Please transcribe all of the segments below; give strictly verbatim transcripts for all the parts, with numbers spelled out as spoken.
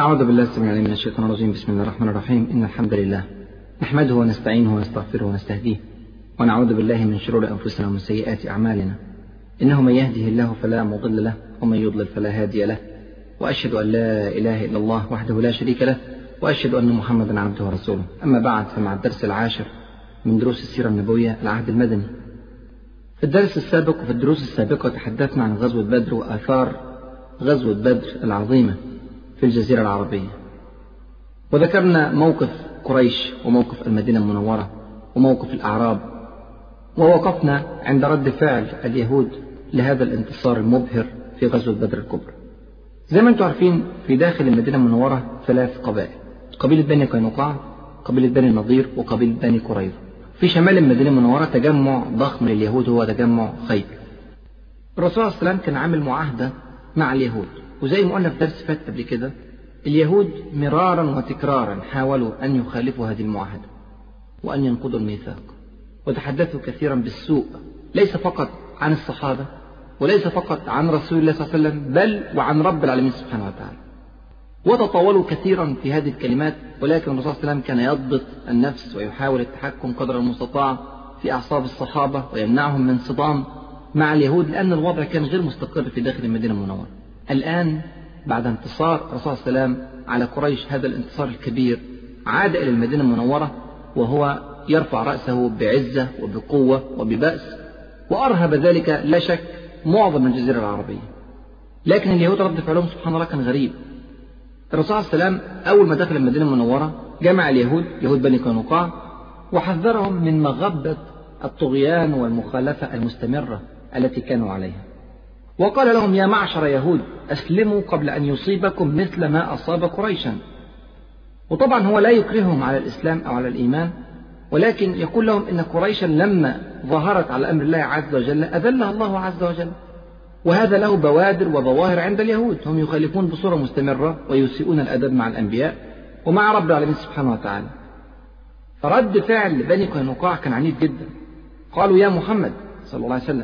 أعوذ بالله السميع العليم من الشيطان الرجيم. بسم الله الرحمن الرحيم. إن الحمد لله نحمده ونستعينه ونستغفره ونستهديه ونعوذ بالله من شرور أنفسنا ومن سيئات أعمالنا. إنه من يهده الله فلا مضل له ومن يضلل فلا هادي له، وأشهد أن لا إله إلا الله وحده لا شريك له، وأشهد أن محمدا عبده ورسوله. أما بعد، فمع الدرس العاشر من دروس السيرة النبوية العهد المدني. في الدرس السابق وفي الدروس السابقة تحدثنا عن غزوة بدر وآثار غزوة بدر العظيمة في الجزيرة العربية، وذكرنا موقف قريش وموقف المدينة المنورة وموقف الأعراب، ووقفنا عند رد فعل اليهود لهذا الانتصار المبهر في غزوة بدر الكبرى. زي ما انتم عارفين، في داخل المدينة المنورة ثلاث قبائل: قبيلة بني قينقاع، قبيلة بني النضير، وقبيلة بني قريظة. في شمال المدينة المنورة تجمع ضخم لليهود هو تجمع خيبر. الرسول صلى الله عليه وسلم كان عامل معاهدة مع اليهود، وزي ما قلنا في درس فات قبل كده، اليهود مرارا وتكرارا حاولوا أن يخالفوا هذه المعاهدة وأن ينقضوا الميثاق، وتحدثوا كثيرا بالسوء، ليس فقط عن الصحابة وليس فقط عن رسول الله صلى الله عليه وسلم، بل وعن رب العالمين سبحانه وتعالى، وتطاولوا كثيرا في هذه الكلمات. ولكن الرسول صلى الله عليه وسلم كان يضبط النفس ويحاول التحكم قدر المستطاع في أعصاب الصحابة ويمنعهم من صدام مع اليهود، لأن الوضع كان غير مستقر في داخل المدينة المنورة. الآن بعد انتصار الرسول صلى الله عليه وسلم على قريش، هذا الانتصار الكبير، عاد إلى المدينة المنورة وهو يرفع رأسه بعزة وبقوة وببأس، وأرهب ذلك لا شك معظم الجزيرة العربية. لكن اليهود رد فعلهم سبحان الله كان غريب. الرسول صلى الله عليه وسلم أول ما دخل المدينة المنورة جمع اليهود يهود بني قينقاع وحذرهم من مغبة الطغيان والمخالفة المستمرة التي كانوا عليها، وقال لهم: يا معشر يهود، أسلموا قبل أن يصيبكم مثل ما أصاب قريشا. وطبعا هو لا يكرههم على الإسلام أو على الإيمان، ولكن يقول لهم إن قريشا لما ظهرت على أمر الله عز وجل أذلها الله عز وجل، وهذا له بوادر وظواهر عند اليهود. هم يخالفون بصورة مستمرة ويسيئون الأدب مع الأنبياء ومع رب العالمين سبحانه وتعالى. فرد فعل بني قينقاع كان عنيف جدا. قالوا: يا محمد صلى الله عليه وسلم،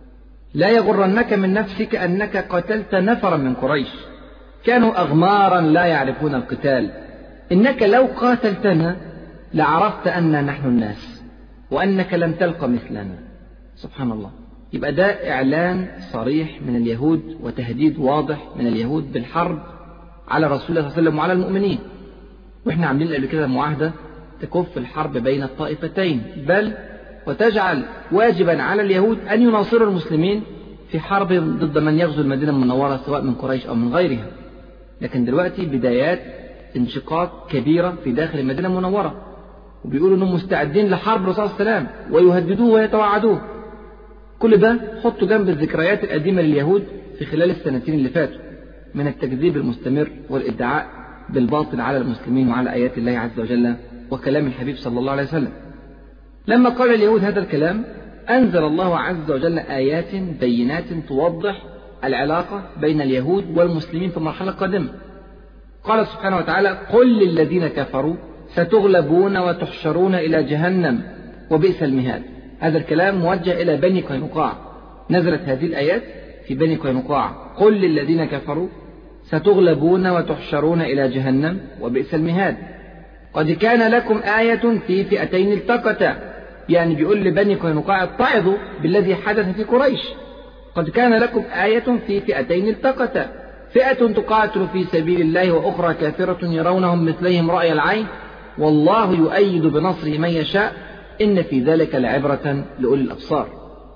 لا يغرنك من نفسك أنك قتلت نفرا من قريش كانوا أغمارا لا يعرفون القتال. إنك لو قاتلتنا لعرفت أن نحن الناس وأنك لم تلقى مثلنا. سبحان الله. يبقى ده إعلان صريح من اليهود وتهديد واضح من اليهود بالحرب على رسول الله صلى الله عليه وسلم وعلى المؤمنين. وإحنا عاملين قبل كده معاهدة تكف الحرب بين الطائفتين، بل وتجعل واجبا على اليهود أن يناصروا المسلمين في حرب ضد من يغزو المدينة المنورة سواء من قريش أو من غيرها. لكن دلوقتي بدايات انشقاق كبيرة في داخل المدينة المنورة، وبيقولوا أنهم مستعدين لحرب الرسول صلى الله عليه وسلم ويهددوه ويتوعدوه. كل ده حطوا جنب الذكريات القديمة لليهود في خلال السنتين اللي فاتوا من التكذيب المستمر والادعاء بالباطل على المسلمين وعلى آيات الله عز وجل وكلام الحبيب صلى الله عليه وسلم. لما قال اليهود هذا الكلام، أنزل الله عز وجل آيات بينات توضح العلاقة بين اليهود والمسلمين في المرحلة القادمة. قال سبحانه وتعالى: قل للذين كفروا ستغلبون وتحشرون إلى جهنم وبئس المهاد. هذا الكلام موجه إلى بني قينقاع. نزلت هذه الآيات في بني قينقاع: قل للذين كفروا ستغلبون وتحشرون إلى جهنم وبئس المهاد. قد كان لكم آية في فئتين التقتا، يعني بيقول لبني قينقاع: اتعظوا بالذي حدث في قريش. قد كان لكم آية في فئتين التقتا، فئة تقاتل في سبيل الله وأخرى كافرة يرونهم مثليهم رأي العين والله يؤيد بنصره من يشاء إن في ذلك لعبرة لأولي الأبصار.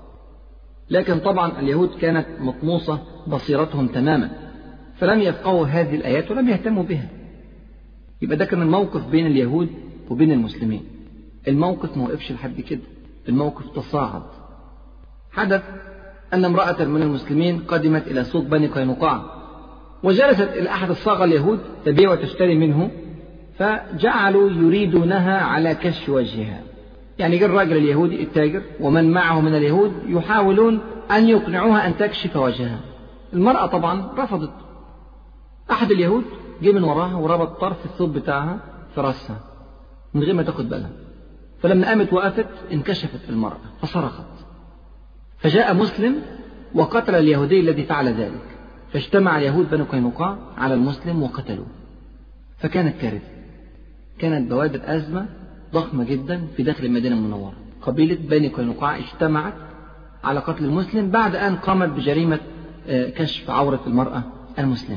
لكن طبعا اليهود كانت مطموسة بصيرتهم تماما، فلم يفقهوا هذه الآيات ولم يهتموا بها. يبقى ده كان الموقف بين اليهود وبين المسلمين. الموقف ما وقفش لحد كده، الموقف تصاعد. حدث أن امرأة من المسلمين قدمت إلى سوق بني قينقاع، وجلست إلى أحد الصاغة اليهود تبيع وتشتري منه، فجعلوا يريدونها على كشف وجهها. يعني جاء الراجل اليهودي التاجر ومن معه من اليهود يحاولون أن يقنعوها أن تكشف وجهها. المرأة طبعا رفضت. أحد اليهود جه من وراها وربط طرف الثوب بتاعها في رأسها من غير ما تاخد بالها، فلما قامت وقفت انكشفت المرأة فصرخت، فجاء مسلم وقتل اليهودي الذي فعل ذلك، فاجتمع يهود بني قينقاع على المسلم وقتلوه. فكانت كارثة، كانت بوادر أزمة ضخمة جدا في داخل المدينة المنورة. قبيلة بني قينقاع اجتمعت على قتل المسلم بعد أن قامت بجريمة كشف عورة المرأة المسلمة.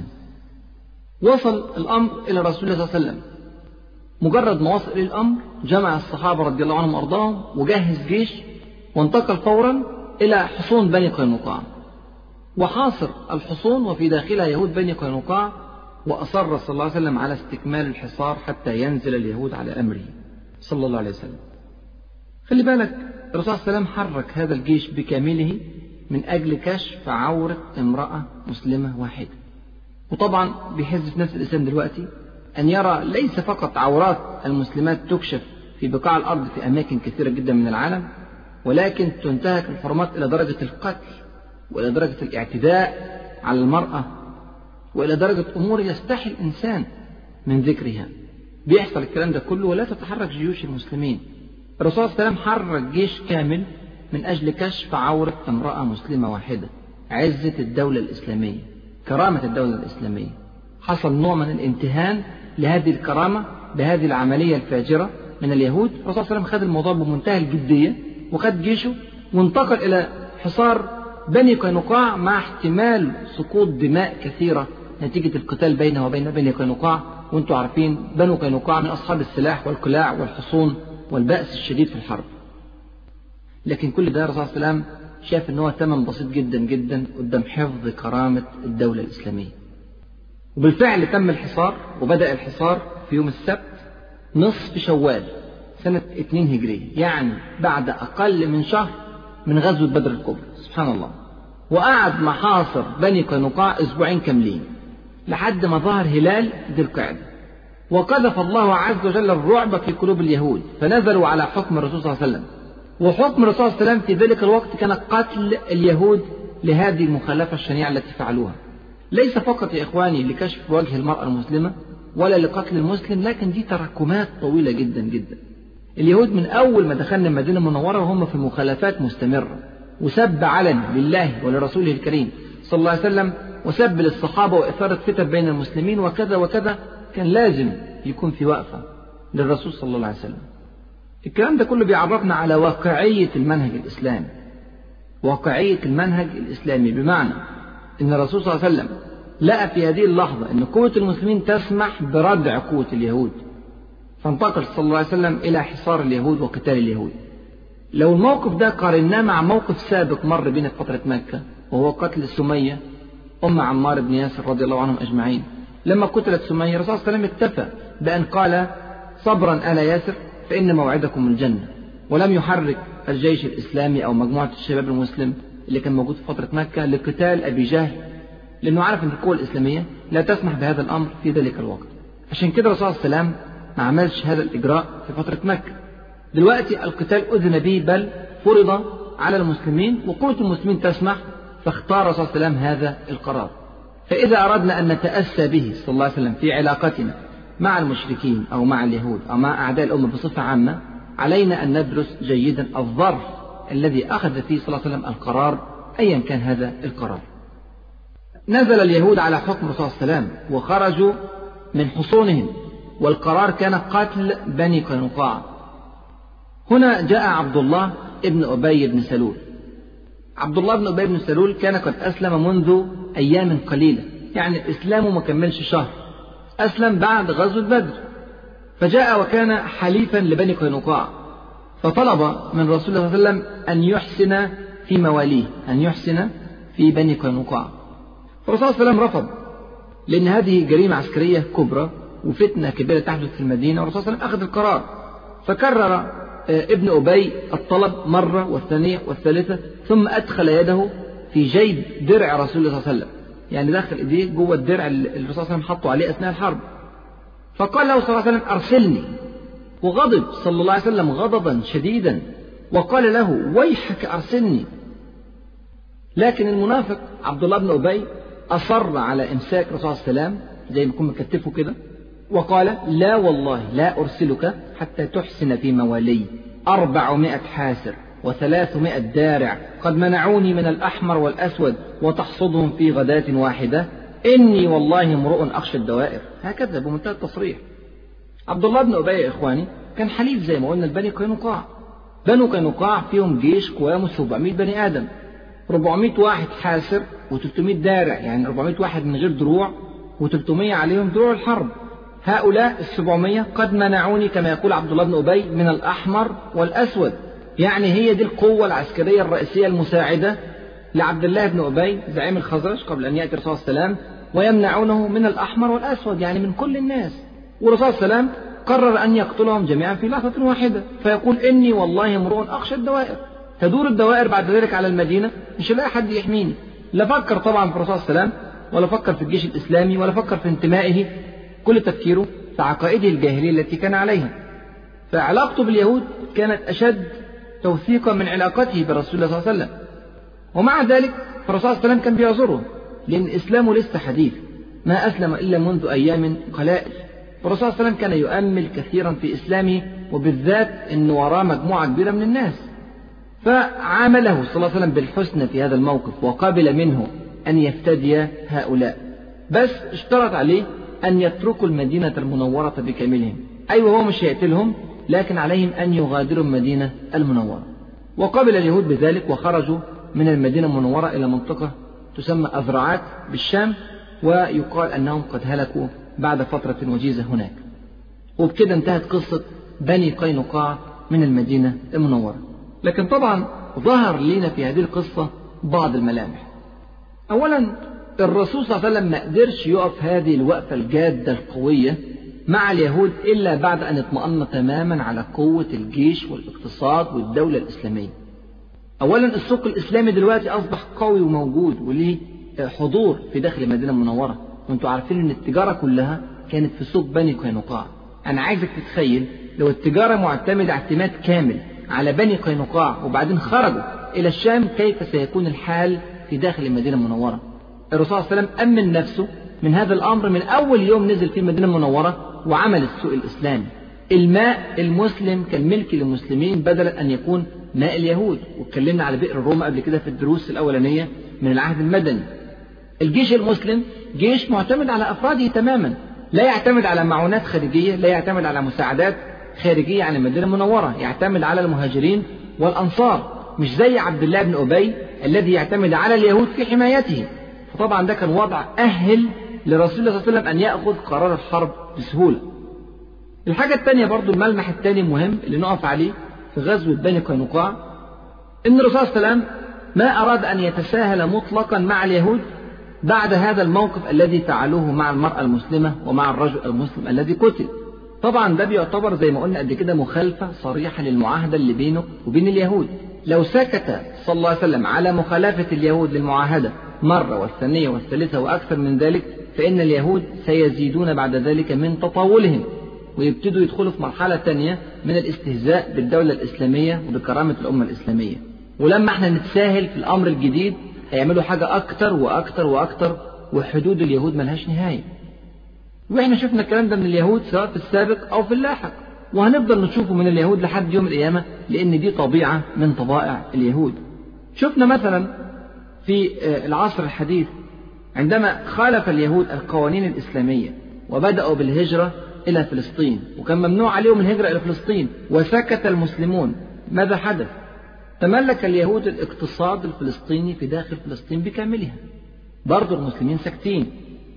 وصل الأمر إلى رسول الله صلى الله عليه وسلم. مجرد ما وصل إلى الأمر جمع الصحابة رضي الله عنهم وأرضاهم وجهز جيش وانتقل فورا إلى حصون بني قينقاع وحاصر الحصون وفي داخلها يهود بني قينقاع، وأصر صلى الله عليه وسلم على استكمال الحصار حتى ينزل اليهود على أمره صلى الله عليه وسلم. خلي بالك الرسول صلى الله عليه وسلم حرك هذا الجيش بكامله من أجل كشف عورة امرأة مسلمة واحدة. وطبعا بيحز في نفس الإسلام دلوقتي أن يرى ليس فقط عورات المسلمات تكشف في بقاع الأرض في أماكن كثيرة جدا من العالم، ولكن تنتهك الحرمات إلى درجة القتل وإلى درجة الاعتداء على المرأة وإلى درجة أمور يستحي الإنسان من ذكرها. بيحصل الكلام ده كله ولا تتحرك جيوش المسلمين. الرسول صلى الله عليه وسلم حرك جيش كامل من أجل كشف عورة امرأة مسلمة واحدة، عزة الدولة الإسلامية، كرامة الدولة الإسلامية. حصل نوع من الامتهان لهذه الكرامة بهذه العملية الفاجرة من اليهود. الرسول صلى الله عليه وسلم خد الموضوع بمنتهى الجدية وخد جيشه وانتقل إلى حصار بني قينقاع مع احتمال سقوط دماء كثيرة نتيجة القتال بينه وبين بني قينقاع. وانتم عارفين بنو قينقاع من أصحاب السلاح والقلاع والحصون والبأس الشديد في الحرب. لكن كل ده الرسول صلى الله عليه وسلم شاف ان هو ثمن بسيط جدا جدا قدام حفظ كرامة الدولة الإسلامية. وبالفعل تم الحصار، وبدأ الحصار في يوم السبت نصف شوال سنة اثنين هجرية، يعني بعد أقل من شهر من غزوة بدر الكبرى. سبحان الله. وقعد محاصر بني قينقاع أسبوعين كاملين لحد ما ظهر هلال ذي القعدة، وقذف الله عز وجل الرعب في قلوب اليهود فنزلوا على حكم الرسول صلى الله عليه وسلم. وحكم الرسول صلى الله عليه وسلم في ذلك الوقت كان قتل اليهود لهذه المخالفة الشنيعة التي فعلوها، ليس فقط يا إخواني لكشف وجه المرأة المسلمة ولا لقتل المسلم، لكن دي تراكمات طويلة جدا جدا. اليهود من أول ما دخلنا المدينة المنورة وهم في مخالفات مستمرة، وسب علني لله ولرسوله الكريم صلى الله عليه وسلم، وسب للصحابة وإثارة فتن بين المسلمين وكذا وكذا. كان لازم يكون في وقفة للرسول صلى الله عليه وسلم. الكلام ده كله بيعرفنا على واقعية المنهج الإسلامي، واقعية المنهج الإسلامي بمعنى أن الرسول صلى الله عليه وسلم لقى في هذه اللحظة أن قوة المسلمين تسمح بردع قوة اليهود، فانتقل صلى الله عليه وسلم إلى حصار اليهود وقتال اليهود. لو الموقف ده قارناه مع موقف سابق مر بين فترة مكة وهو قتل سمية أم عمار بن ياسر رضي الله عنهم أجمعين، لما قتلت سمية الرسول صلى الله عليه وسلم اكتفى بأن قال صبرا آل ياسر فإن موعدكم الجنة، ولم يحرك الجيش الإسلامي أو مجموعة الشباب المسلم اللي كان موجود في فترة مكة لقتال أبي جهل، لأنه عارف أن القوة الإسلامية لا تسمح بهذا الأمر في ذلك الوقت. عشان كده الرسول صلى الله عليه وسلم ما عملش هذا الإجراء في فترة مكة. دلوقتي القتال أذن به بل فرض على المسلمين وقوة المسلمين تسمح، فاختار الرسول صلى الله عليه وسلم هذا القرار. فإذا أردنا أن نتأسى به صلى الله عليه وسلم في علاقتنا مع المشركين أو مع اليهود أو مع أعداء الأمة بصفة عامة، علينا أن ندرس جيدا الظرف الذي أخذ فيه صلى الله عليه وسلم القرار أيا كان هذا القرار. نزل اليهود على حكم الرسول صلى الله عليه وسلم وخرجوا من حصونهم، والقرار كان قتل بني قينقاع. هنا جاء عبد الله ابن أبي بن سلول. عبد الله بن أبي بن سلول كان قد أسلم منذ أيام قليلة، يعني إسلامه ما كملش شهر، أسلم بعد غزوة بدر، فجاء وكان حليفا لبني قينقاع، فطلب من رسول الله صلى الله عليه وسلم أن يحسن في مواليه، أن يحسن في بني قينقاع. فالرسول صلى الله عليه وسلم رفض، لأن هذه جريمة عسكرية كبرى وفتنة كبيرة تحدث في المدينة، والرسول صلى الله عليه وسلم أخذ القرار. فكرر ابن أبي الطلب مرة والثانية والثالثة، ثم أدخل يده في جيب درع رسول الله صلى الله عليه وسلم، يعني دخل إيديه جوه الدرع اللي الرسول صلى الله عليه وسلم حطه عليه أثناء الحرب. فقال له صلى الله عليه وسلم أرسلني، وغضب صلى الله عليه وسلم غضبا شديدا وقال له ويحك أرسلني. لكن المنافق عبد الله بن أبي أصر على إمساك الرسول صلى الله عليه وسلم زي ما يكون مكتفه كده، وقال لا والله لا أرسلك حتى تحسن في موالي أربعمائة حاسر وثلاثمائة دارع قد منعوني من الأحمر والأسود وتحصدهم في غداة واحدة، إني والله امرؤ أخشى الدوائر، هكذا بمنتهى التصريح. عبد الله بن أبي يا إخواني كان حليف زي ما قلنا لبني قينقاع. بنو قينقاع فيهم جيش قوامه سبعمائة بني آدم، أربعمائة واحد حاسر وثلاثمائة دارع، يعني أربعمائة واحد من غير دروع وثلاثمائة عليهم دروع الحرب. هؤلاء السبعمائة قد منعوني كما يقول عبد الله بن أبي من الأحمر والأسود، يعني هي دي القوة العسكرية الرئيسية المساعدة لعبد الله بن أبي زعيم الخزرج قبل أن يأتي الرسول صلى الله عليه وسلم، ويمنعونه من الأحمر والأسود يعني من كل الناس. والرسول صلى الله عليه وسلم قرر أن يقتلهم جميعا في لحظة واحدة، فيقول إني والله امرؤ أخشى الدوائر. تدور الدوائر بعد ذلك على المدينة، مش لاقي حد يحميني. لا فكر طبعا في الرسول صلى الله عليه وسلم، ولا فكر في الجيش الإسلامي، ولا فكر في انتمائه، كل تفكيره في عقائده الجاهلية التي كان عليها. فعلاقته باليهود كانت أشد توثيقا من علاقته برسول الله صلى الله عليه وسلم. ومع ذلك الرسول صلى الله عليه وسلم كان بيعذره، لأن إسلامه لسه حديث، ما أسلم إلا منذ أيام قلائل. الرسول صلى الله عليه وسلم كان يؤمل كثيرا في إسلامه، وبالذات أن وراه مجموعة كبيرة من الناس. فعامله صلى الله عليه وسلم بالحسنى في هذا الموقف، وقبل منه أن يفتدي هؤلاء، بس اشترط عليه أن يتركوا المدينة المنورة بكاملهم. أيوة هو مش هيقتلهم، لكن عليهم أن يغادروا المدينة المنورة. وقبل اليهود بذلك وخرجوا من المدينة المنورة إلى منطقة تسمى أذرعات بالشام، ويقال أنهم قد هلكوا بعد فترة وجيزة هناك. وبكده انتهت قصة بني قينقاع من المدينة المنورة. لكن طبعا ظهر لنا في هذه القصة بعض الملامح. أولا الرسول صلى الله عليه وسلم ما قدرش يقف هذه الوقفة الجادة القوية مع اليهود إلا بعد أن اطمأن تماما على قوة الجيش والاقتصاد والدولة الإسلامية. أولا السوق الإسلامي دلوقتي أصبح قوي وموجود وليه حضور في داخل المدينة المنورة، وانتوا عارفين أن التجارة كلها كانت في سوق بني قينقاع. أنا عايزك تتخيل لو التجارة معتمدة اعتماد كامل على بني قينقاع وبعدين خرجوا إلى الشام، كيف سيكون الحال في داخل المدينة المنورة؟ الرسول صلى الله عليه وسلم أمن نفسه من هذا الأمر من أول يوم نزل في المدينة المنورة وعمل السوق الإسلامي. الماء المسلم كان ملك للمسلمين بدلا أن يكون ماء اليهود، واتكلمنا على بئر روما قبل كده في الدروس الأولانية من العهد المدني. الجيش المسلم جيش معتمد على أفراده تماما، لا يعتمد على معونات خارجية، لا يعتمد على مساعدات خارجية عن المدينة المنورة، يعتمد على المهاجرين والأنصار، مش زي عبد الله بن أبي الذي يعتمد على اليهود في حمايته. فطبعا ده كان وضع أهل لرسول الله صلى الله عليه وسلم أن يأخذ قرار الحرب بسهولة. الحاجة الثانية برضو، الملمح الثاني مهم اللي نقف عليه في غزوة بني قينقاع، إن الرسول صلى الله عليه وسلم ما أراد أن يتساهل مطلقا مع اليهود بعد هذا الموقف الذي فعلوه مع المرأة المسلمة ومع الرجل المسلم الذي قتل. طبعا ده بيعتبر زي ما قلنا قد كده مخالفة صريحة للمعاهدة اللي بينه وبين اليهود. لو سكت صلى الله عليه وسلم على مخالفة اليهود للمعاهدة مرة والثانية والثالثة وأكثر من ذلك، فإن اليهود سيزيدون بعد ذلك من تطاولهم، ويبتدوا يدخلوا في مرحلة تانية من الاستهزاء بالدولة الإسلامية وبكرامة الأمة الإسلامية. ولما احنا نتساهل في الأمر الجديد هيعملوا حاجة أكتر وأكتر وأكتر، وحدود اليهود ملهاش نهاية. وإحنا شفنا الكلام ده من اليهود سواء في السابق أو في اللاحق، وهنفضل نشوفه من اليهود لحد يوم القيامة، لأن دي طبيعة من طبائع اليهود. شفنا مثلا في العصر الحديث عندما خالف اليهود القوانين الإسلامية وبدأوا بالهجرة إلى فلسطين، وكان ممنوع عليهم الهجرة إلى فلسطين، وسكت المسلمون، ماذا حدث؟ تملك اليهود الاقتصاد الفلسطيني في داخل فلسطين بكاملها، برضو المسلمين ساكتين.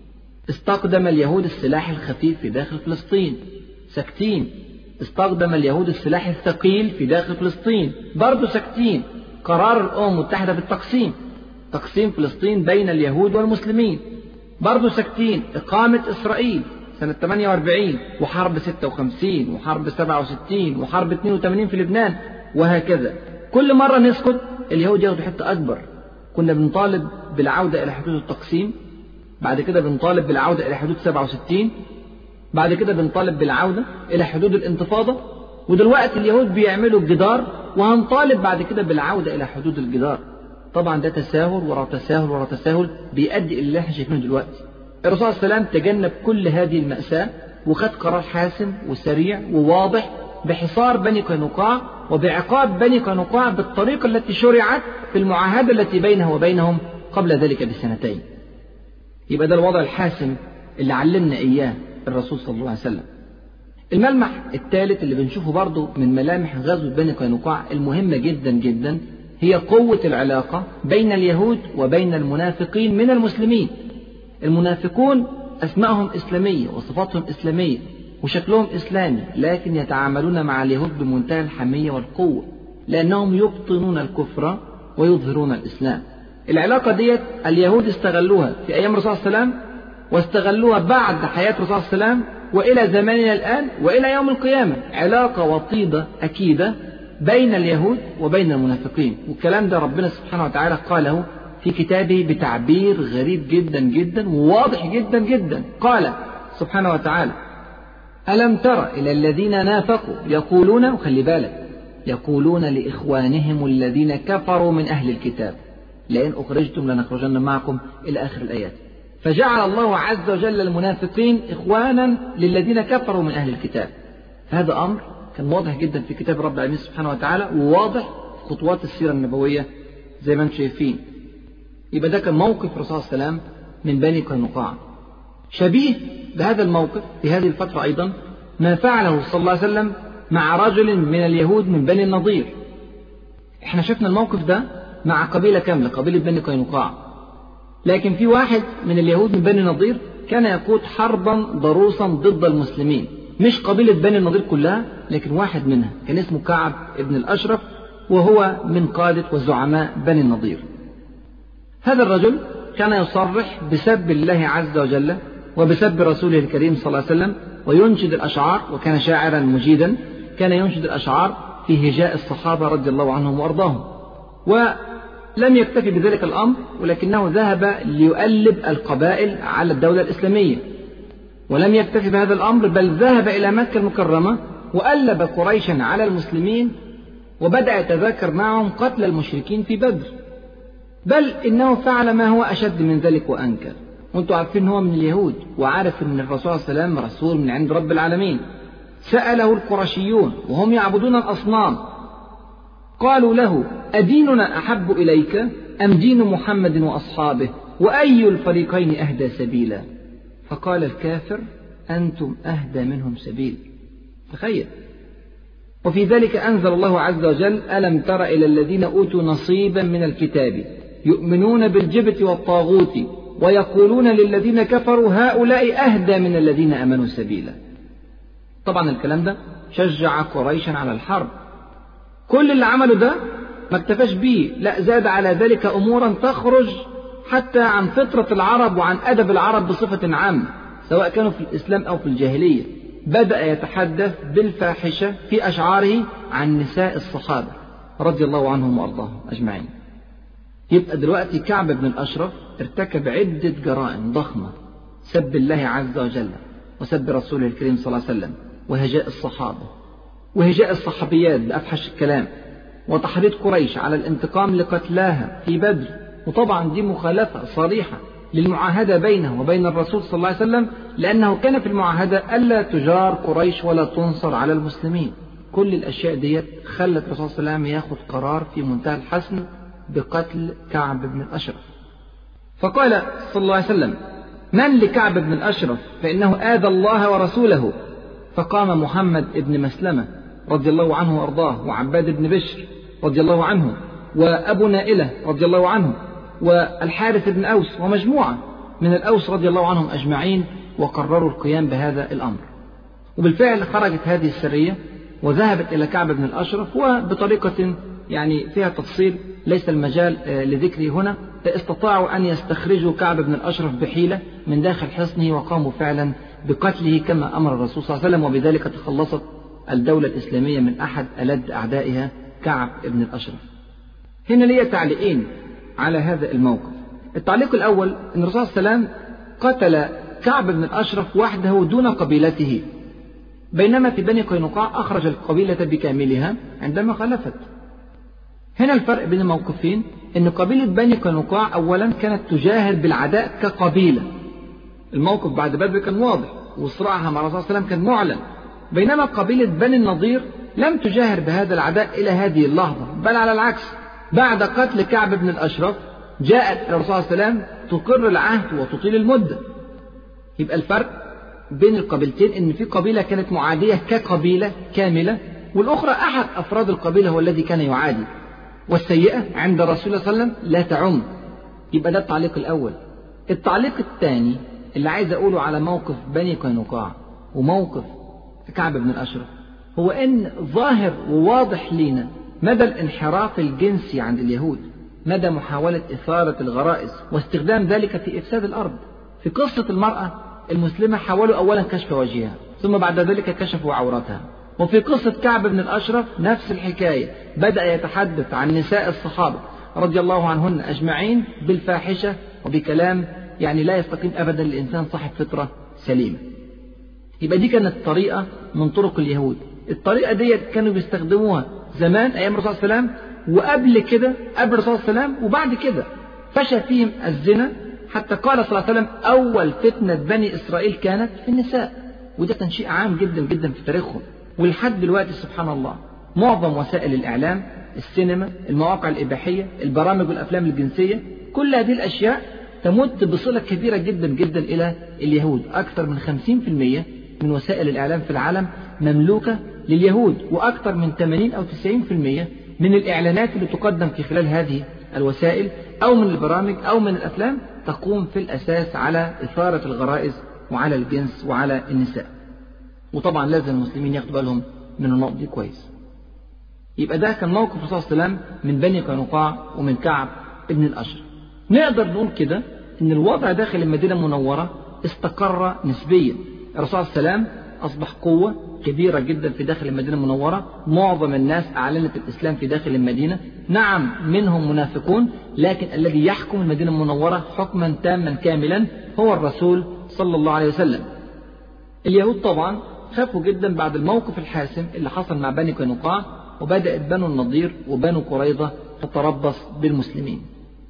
استخدم اليهود السلاح الخفيف في داخل فلسطين، ساكتين. استخدم اليهود السلاح الثقيل في داخل فلسطين، برضو ساكتين. قرار الأمم المتحدة بالتقسيم، تقسيم فلسطين بين اليهود والمسلمين، برضو ساكتين. إقامة إسرائيل سنة ثمانية وأربعين، وحرب ستة وخمسين، وحرب سبعة وستين، وحرب اثنين وثمانين في لبنان، وهكذا. كل مرة نسكت اليهود ياخدوا حتة أكبر. كنا بنطالب بالعودة إلى حدود التقسيم، بعد كده بنطالب بالعودة إلى حدود سبعة وستين، بعد كده بنطالب بالعودة إلى حدود الانتفاضة، ودلوقتي اليهود بيعملوا الجدار، وهنطالب بعد كده بالعودة إلى حدود الجدار. طبعا ده تساهل ورا تساهل ورا تساهل بيؤدي إلى اللي احنا شايفينه دلوقتي. الرسول صلى الله عليه وسلم تجنب كل هذه المأساة، وخد قرار حاسم وسريع وواضح بحصار بني قينقاع وبعقاب بني قينقاع بالطريقة التي شرعت في المعاهدة التي بينه وبينهم قبل ذلك بسنتين. يبقى ده الوضع الحاسم اللي علمنا إياه الرسول صلى الله عليه وسلم. الملمح الثالث اللي بنشوفه برضه من ملامح غزوة بني قينقاع المهمة جدا جدا هي قوة العلاقة بين اليهود وبين المنافقين من المسلمين. المنافقون أسمائهم إسلامية وصفاتهم إسلامية وشكلهم إسلامي، لكن يتعاملون مع اليهود بمنتهى الحمية والقوة، لأنهم يبطنون الكفر ويظهرون الإسلام. العلاقة ديت اليهود استغلوها في أيام الرسول صلى الله عليه وسلم، واستغلوها بعد حياة الرسول صلى الله عليه وسلم وإلى زماننا الآن وإلى يوم القيامة. علاقة وطيدة أكيدة بين اليهود وبين المنافقين، والكلام ده ربنا سبحانه وتعالى قاله في كتابه بتعبير غريب جدا جدا وواضح جدا جدا. قال سبحانه وتعالى: ألم تر إلى الذين نافقوا يقولون، وخلي بالك، يقولون لإخوانهم الذين كفروا من أهل الكتاب لئن أخرجتم لنخرجن معكم إلى آخر الآيات. فجعل الله عز وجل المنافقين إخوانا للذين كفروا من أهل الكتاب. هذا أمر كان واضح جدا في كتاب رب العالمين سبحانه وتعالى، وواضح في خطوات السيرة النبوية زي ما انتم شايفين. يبقى ده كان موقف الرسول صلى الله عليه وسلم من بني قينقاع. شبيه بهذا الموقف في هذه الفترة أيضا ما فعله صلى الله عليه وسلم مع رجل من اليهود من بني النضير. احنا شفنا الموقف ده مع قبيلة كاملة، قبيلة بني قينقاع، لكن في واحد من اليهود من بني النضير كان يقود حربا ضروسا ضد المسلمين. مش قبيلة بني النضير كلها، لكن واحد منها كان اسمه كعب ابن الأشرف، وهو من قادة وزعماء بني النضير. هذا الرجل كان يصرح بسب الله عز وجل وبسب رسوله الكريم صلى الله عليه وسلم، وينشد الأشعار، وكان شاعرا مجيدا، كان ينشد الأشعار في هجاء الصحابة رضي الله عنهم وأرضاهم. ولم يكتفي بذلك الأمر، ولكنه ذهب ليؤلب القبائل على الدولة الإسلامية. ولم يكتفي بهذا الأمر، بل ذهب إلى مكة المكرمة وألب قريشا على المسلمين، وبدأ يتذاكر معهم قتل المشركين في بدر. بل إنه فعل ما هو أشد من ذلك وأنكر. وانتم عارفين هو من اليهود، وعارف أن الرسول صلى الله عليه وسلم رسول من عند رب العالمين. سأله القرشيون وهم يعبدون الأصنام، قالوا له: أديننا أحب إليك أم دين محمد وأصحابه، وأي الفريقين أهدى سبيلا؟ فقال الكافر: أنتم أهدى منهم سبيل. تخيل. وفي ذلك أنزل الله عز وجل: ألم تر إلى الذين أوتوا نصيبا من الكتاب يؤمنون بالجبت والطاغوت ويقولون للذين كفروا هؤلاء أهدى من الذين آمنوا سبيلا. طبعا الكلام ده شجع قريشا على الحرب. كل اللي عمله ده ما اكتفاش بيه، لا زاد على ذلك أمورا تخرج حتى عن فطرة العرب وعن أدب العرب بصفة عامة، سواء كانوا في الإسلام أو في الجاهلية. بدأ يتحدث بالفاحشة في أشعاره عن نساء الصحابة رضي الله عنهم وأرضاهم أجمعين. يبقى دلوقتي كعب بن الأشرف ارتكب عدة جرائم ضخمة: سب الله عز وجل، وسب رسوله الكريم صلى الله عليه وسلم، وهجاء الصحابة، وهجاء الصحابيات بأفحش الكلام، وتحريض قريش على الانتقام لقتلاها في بدر. وطبعا دي مخالفة صريحة للمعاهدة بينه وبين الرسول صلى الله عليه وسلم، لأنه كان في المعاهدة ألا تجار قريش ولا تنصر على المسلمين. كل الأشياء دي خلت الرسول صلى الله عليه وسلم يأخذ قرار في منتهى الحسم بقتل كعب بن الأشرف. فقال صلى الله عليه وسلم: من لكعب بن الأشرف فإنه آذى الله ورسوله. فقام محمد بن مسلمة رضي الله عنه وأرضاه، وعباد بن بشر رضي الله عنه، وأبو نائلة رضي الله عنه، والحارث بن أوس، ومجموعة من الأوس رضي الله عنهم أجمعين، وقرروا القيام بهذا الأمر. وبالفعل خرجت هذه السرية وذهبت إلى كعب بن الأشرف، وبطريقة يعني فيها تفصيل ليس المجال لذكره هنا، استطاعوا أن يستخرجوا كعب بن الأشرف بحيلة من داخل حصنه، وقاموا فعلا بقتله كما أمر الرسول صلى الله عليه وسلم. وبذلك تخلصت الدولة الإسلامية من أحد ألد أعدائها كعب بن الأشرف. هنا لي تعليقين على هذا الموقف. التعليق الأول أن الرسول صلى الله عليه وسلم قتل كعب بن الأشرف وحده دون قبيلته، بينما في بني قينقاع أخرج القبيلة بكاملها عندما خلفت. هنا الفرق بين الموقفين أن قبيلة بني قينقاع أولا كانت تجاهر بالعداء كقبيلة، الموقف بعد بدر كان واضح وصراعها مع الرسول صلى الله عليه وسلم كان معلن، بينما قبيلة بني النضير لم تجاهر بهذا العداء إلى هذه اللحظة، بل على العكس بعد قتل كعب بن الأشرف جاءت الرسول صلى الله عليه وسلم تقر العهد وتطيل المدة. يبقى الفرق بين القبيلتين إن في قبيلة كانت معادية كقبيلة كاملة، والأخرى أحد أفراد القبيلة هو الذي كان يعادي، والسيئة عند رسول الله صلى الله عليه وسلم لا تعم. يبقى ده التعليق الأول. التعليق الثاني اللي عايز أقوله على موقف بني قينقاع وموقف كعب بن الأشرف هو إن ظاهر وواضح لينا مدى الانحراف الجنسي عند اليهود، مدى محاولة إثارة الغرائز واستخدام ذلك في إفساد الأرض. في قصة المرأة المسلمة حاولوا أولا كشف وجهها، ثم بعد ذلك كشفوا عورتها. وفي قصة كعب بن الأشرف نفس الحكاية، بدأ يتحدث عن نساء الصحابة رضي الله عنهن أجمعين بالفاحشة وبكلام يعني لا يستقيم أبدا لإنسان صاحب فطرة سليمة. يبقى دي كانت طريقة من طرق اليهود. الطريقة دي كانوا بيستخدموها زمان أيام الرسول صلى الله عليه وسلم، وقبل كده قبل الرسول صلى الله عليه وسلم، وبعد كده فشى فيهم الزنا، حتى قال صلى الله عليه وسلم أول فتنة بني إسرائيل كانت في النساء. وده كان شيء عام جدا جدا في تاريخهم. ولحد دلوقتي سبحان الله معظم وسائل الإعلام، السينما، المواقع الإباحية، البرامج والأفلام الجنسية، كل هذه الأشياء تمت بصلة كبيرة جدا جدا إلى اليهود. أكثر من خمسين بالمئة من وسائل الإعلام في العالم مملوكة لليهود، وأكثر من ثمانين أو تسعين بالمئة من الإعلانات اللي تقدم في خلال هذه الوسائل أو من البرامج أو من الأفلام تقوم في الأساس على إثارة الغرائز وعلى الجنس وعلى النساء. وطبعا لازم المسلمين ياخدوا بالهم من النقط دي كويس. يبقى ده كان موقف الرسول صلى الله عليه وسلم من بني قينقاع ومن كعب ابن الأشرف. نقدر نقول كده إن الوضع داخل المدينة المنورة استقر نسبيا. الرسول صلى الله عليه وسلم أصبح قوة كبيرة جدا في داخل المدينة المنورة. معظم الناس أعلنت الإسلام في داخل المدينة، نعم منهم منافقون، لكن الذي يحكم المدينة المنورة حكما تاما كاملا هو الرسول صلى الله عليه وسلم. اليهود طبعا خافوا جدا بعد الموقف الحاسم اللي حصل مع بني قينقاع، وبدأت بنو النضير وبنو قريظة تتربص بالمسلمين.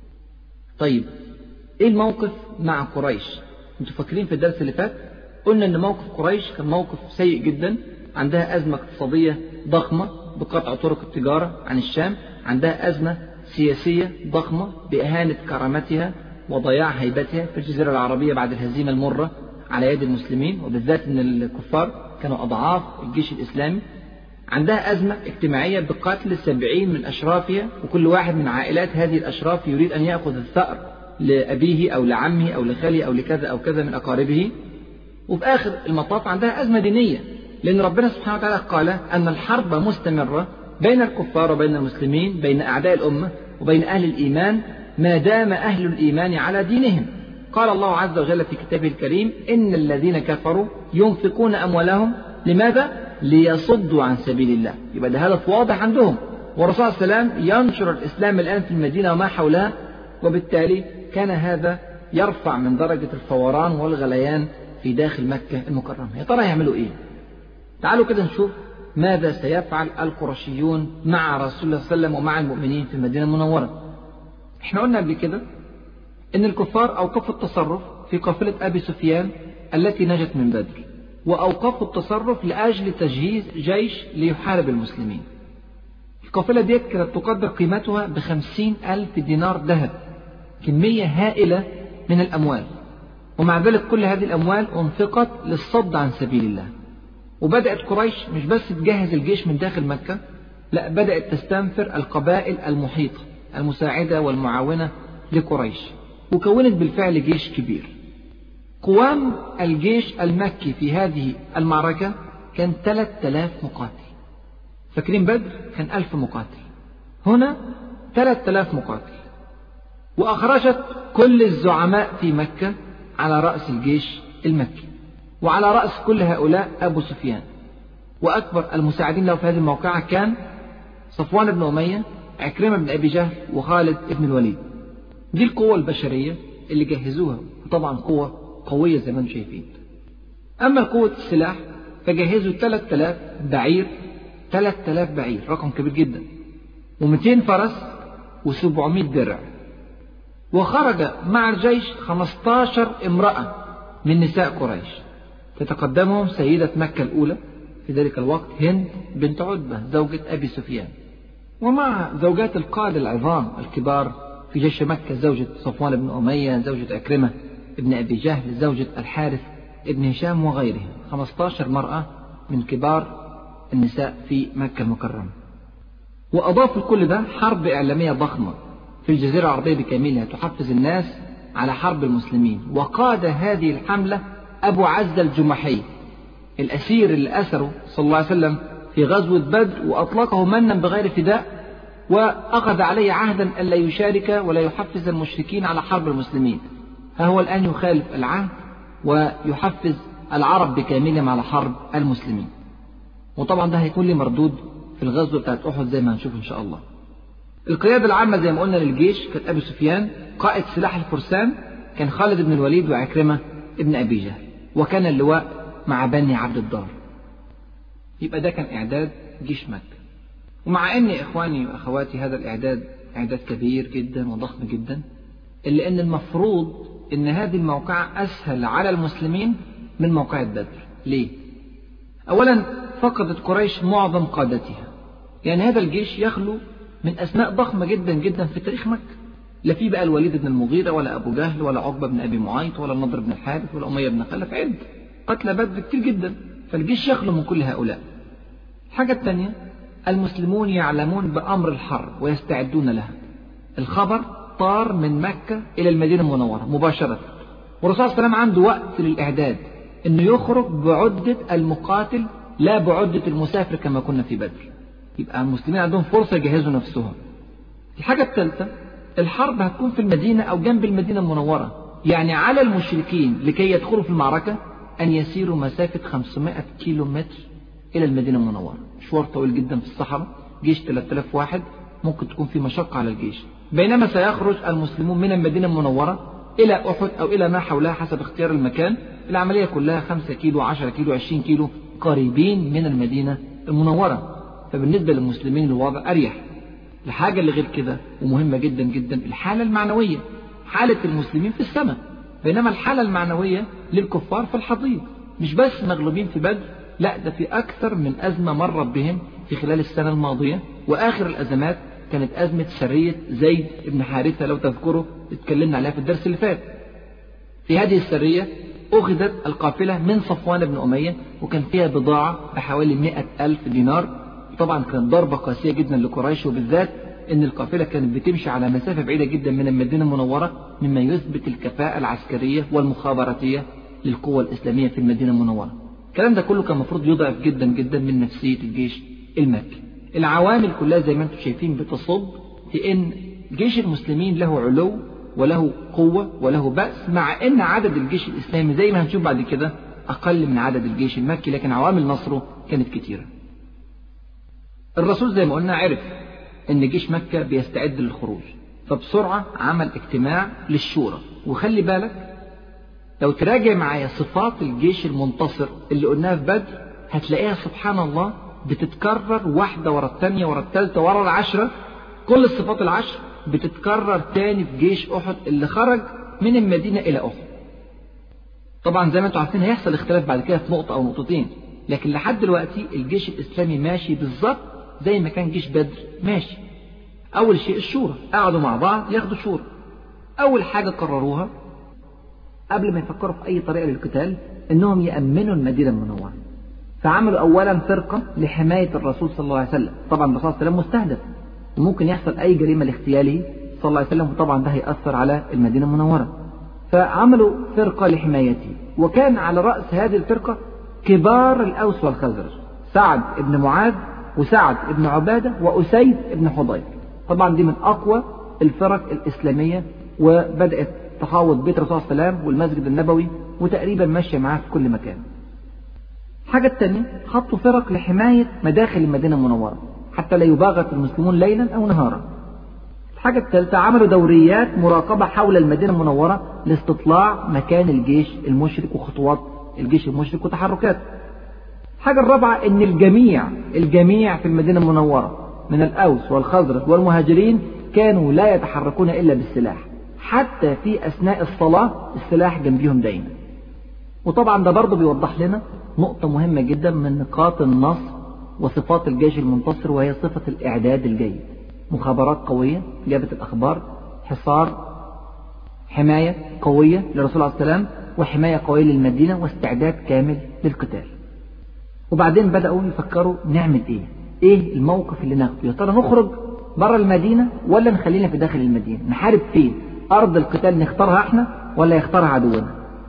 طيب ايه الموقف مع قريش؟ انتوا فاكرين في الدرس اللي فات قلنا ان موقف قريش كان موقف سيء جدا. عندها أزمة اقتصادية ضخمة بقطع طرق التجارة عن الشام، عندها أزمة سياسية ضخمة بإهانة كرامتها وضياع هيبتها في الجزيرة العربية بعد الهزيمة المرة على يد المسلمين، وبالذات ان الكفار كانوا أضعاف الجيش الإسلامي. عندها أزمة اجتماعية بقتل سبعين من أشرافها، وكل واحد من عائلات هذه الأشراف يريد أن يأخذ الثأر لأبيه أو لعمه أو لخاله أو لكذا أو كذا من أقاربه. وفي آخر المطاف عندها أزمة دينية، لأن ربنا سبحانه وتعالى قال أن الحرب مستمرة بين الكفار وبين المسلمين، بين أعداء الأمة وبين أهل الإيمان، ما دام أهل الإيمان على دينهم. قال الله عز وجل في كتابه الكريم إن الذين كفروا ينفقون أموالهم لماذا؟ ليصدوا عن سبيل الله. يبقى ده هدف واضح عندهم. والرسول صلى الله عليه وسلم ينشر الإسلام الآن في المدينة وما حولها، وبالتالي كان هذا يرفع من درجة الفوران والغليان في داخل مكة المكرمة. يا ترى يعملوا إيه؟ تعالوا كده نشوف ماذا سيفعل القرشيون مع رسول الله صلى الله عليه وسلم ومع المؤمنين في المدينة المنورة. احنا قلنا قبل كده إن الكفار أوقفوا التصرف في قافلة أبي سفيان التي نجت من بدر، وأوقفوا التصرف لأجل تجهيز جيش ليحارب المسلمين. القافلة ديت كانت تقدر قيمتها بخمسين ألف دينار ذهب، كمية هائلة من الأموال، ومع ذلك كل هذه الأموال أنفقت للصد عن سبيل الله. وبدأت قريش مش بس تجهز الجيش من داخل مكة، لا، بدأت تستنفر القبائل المحيطة المساعدة والمعاونة لقريش، وكونت بالفعل جيش كبير. قوام الجيش المكي في هذه المعركة كان ثلاثة آلاف مقاتل. فاكرين بدر كان ألف مقاتل، هنا ثلاثة آلاف مقاتل. وأخرجت كل الزعماء في مكة على رأس الجيش المكي، وعلى رأس كل هؤلاء أبو سفيان. وأكبر المساعدين له في هذه الموقعة كان صفوان بن أمية، عكرمة بن أبي جهل، وخالد بن الوليد. دي القوة البشرية اللي جهزوها، وطبعا قوة قوية زي ما انتم شايفين. أما قوة السلاح فجهزوا ثلاثة آلاف بعير، ثلاثة آلاف بعير رقم كبير جدا، ومئتين فرس وسبعمائة درع. وخرج مع الجيش خمسة عشر امرأة من نساء قريش، تتقدمهم سيدة مكة الأولى في ذلك الوقت هند بنت عتبة زوجة أبي سفيان، ومع زوجات القادة العظام الكبار في جيش مكة زوجة صفوان بن أمية، زوجة عكرمة ابن أبي جهل، زوجة الحارث ابن هشام وغيرهم. خمسة عشر مرأة من كبار النساء في مكة المكرمة. وأضاف لكل ده حرب إعلامية ضخمة في الجزيرة العربية بكاملها تحفز الناس على حرب المسلمين. وقاد هذه الحملة أبو عزة الجمحي، الأسير اللي أسره صلى الله عليه وسلم في غزوة بدر، وأطلقه منا بغير فداء، وأخذ عليه عهدا ألا يشارك ولا يحفز المشركين على حرب المسلمين. ها هو الآن يخالف العهد ويحفز العرب بكاملهم على حرب المسلمين. وطبعا ده هيكون له مردود في الغزوة بتاعت أحد زي ما هنشوف إن شاء الله. القيادة العامة زي ما قلنا للجيش كانت أبي سفيان، قائد سلاح الفرسان كان خالد بن الوليد وعكرمة ابن أبي جهل، وكان اللواء مع بني عبد الدار. يبقى ده كان إعداد جيش مكة. ومع أن إخواني وأخواتي هذا الإعداد إعداد كبير جدا وضخم جدا، إلا أن المفروض أن هذه الموقعة أسهل على المسلمين من موقعة بدر. ليه؟ أولا فقدت قريش معظم قادتها، يعني هذا الجيش يخلو من أسماء ضخمة جدا جدا في تاريخ مكة. لا في بقى الوليد بن المغيرة ولا أبو جهل ولا عقبة بن أبي معيط ولا النضر بن الحارث ولا أمية بن خلف، عد قتل بدر كتير جدا، فالجيش يخلو من كل هؤلاء. الحاجة الثانية، المسلمون يعلمون بأمر الحرب ويستعدون لها. الخبر طار من مكة إلى المدينة المنورة مباشرة، والرسول صلى الله عليه وسلم عنده وقت للإعداد، إنه يخرج بعدة المقاتل لا بعدة المسافر كما كنا في بدر. يبقى المسلمين عندهم فرصة يجهزوا نفسهم. الحاجة الثالثة، الحرب هتكون في المدينة أو جنب المدينة المنورة، يعني على المشركين لكي يدخلوا في المعركة أن يسيروا مسافة خمسمائة كيلو متر إلى المدينة المنورة. مشوار طويل جدا في الصحراء، جيش ثلاثة آلاف واحد، ممكن تكون في مشقة على الجيش. بينما سيخرج المسلمون من المدينة المنورة إلى أحد أو إلى ما حولها حسب اختيار المكان. العملية كلها خمسة كيلو، عشرة كيلو، عشرين كيلو، قريبين من المدينة المنورة. فبالنسبة للمسلمين الوضع أريح. الحاجة اللي غير كده ومهمة جدا جدا، الحالة المعنوية. حالة المسلمين في السماء، بينما الحالة المعنوية للكفار في الحضيض. مش بس مغلوبين في بدر، لا ده في أكثر من أزمة مرت بهم في خلال السنة الماضية. وآخر الأزمات كانت أزمة سرية زيد بن حارثة، لو تذكروا اتكلمنا عليها في الدرس اللي فات. في هذه السرية أخذت القافلة من صفوان بن أمية، وكان فيها بضاعة بحوالي مئة ألف دينار. طبعا كانت ضربة قاسية جدا لقريش، وبالذات أن القافلة كانت بتمشي على مسافة بعيدة جدا من المدينة المنورة، مما يثبت الكفاءة العسكرية والمخابراتية للقوة الإسلامية في المدينة المنورة. الكلام ده كله كان المفروض يضعف جدا جدا من نفسية الجيش المكي. العوامل كلها زي ما انتم شايفين بتصب في أن جيش المسلمين له علو وله قوة وله بأس، مع أن عدد الجيش الإسلامي زي ما هنشوف بعد كده أقل من عدد الجيش المكي، لكن عوامل نصره كانت كتيرة. الرسول زي ما قلنا عرف أن جيش مكة بيستعد للخروج، فبسرعة عمل اجتماع للشورى. وخلي بالك لو تراجع معايا صفات الجيش المنتصر اللي قلناها في بدر، هتلاقيها سبحان الله بتتكرر واحدة ورا الثانية ورا الثالثة ورا العشرة. كل الصفات العشر بتتكرر تاني في جيش أحد اللي خرج من المدينة إلى أحد. طبعا زي ما انتم عارفين هيحصل اختلاف بعد كده في نقطة أو نقطتين، لكن لحد دلوقتي الجيش الإسلامي ماشي بالظبط زي ما كان جيش بدر ماشي. أول شيء الشورى، قعدوا مع بعض ياخدوا شورى. أول حاجة قرروها قبل ما يفكروا في أي طريقة للقتال إنهم يأمنوا المدينة المنورة. فعملوا أولا فرقة لحماية الرسول صلى الله عليه وسلم. طبعا الرسول صلى الله عليه وسلم مستهدف وممكن يحصل أي جريمة لاغتياله صلى الله عليه وسلم، وطبعا ده هيأثر على المدينة المنورة. فعملوا فرقة لحمايته، وكان على رأس هذه الفرقة كبار الأوس والخزرج، سعد بن معاذ وسعد بن عبادة وأسيد بن حضير. طبعا دي من أقوى الفرق الإسلامية، وبدأت تحاوط بيت الرسول صلى الله عليه وسلم والمسجد النبوي، وتقريبا ماشية معاه في كل مكان. الحاجة الثانية حطوا فرق لحماية مداخل المدينة المنورة حتى لا يباغت المسلمون ليلا أو نهارا. الحاجة الثالثة عملوا دوريات مراقبة حول المدينة المنورة لاستطلاع مكان الجيش المشرك وخطوات الجيش المشرك وتحركاته. الحاجة الرابعة ان الجميع الجميع في المدينة المنورة من الأوس والخزرج والمهاجرين كانوا لا يتحركون إلا بالسلاح، حتى في أثناء الصلاة السلاح جنبهم دايما. وطبعا ده برضه بيوضح لنا نقطة مهمة جدا من نقاط النصر وصفات الجيش المنتصر، وهي صفة الإعداد الجيد. مخابرات قوية جابت الأخبار، حصار، حماية قوية للرسول عليه السلام وحماية قوية للمدينة واستعداد كامل للقتال. وبعدين بدأوا يفكروا نعمل ايه، ايه الموقف اللي ناخده، يا ترى نخرج بره المدينة ولا نخلينا في داخل المدينة، نحارب فين، أرض القتال نختارها احنا ولا يختارها عدونا.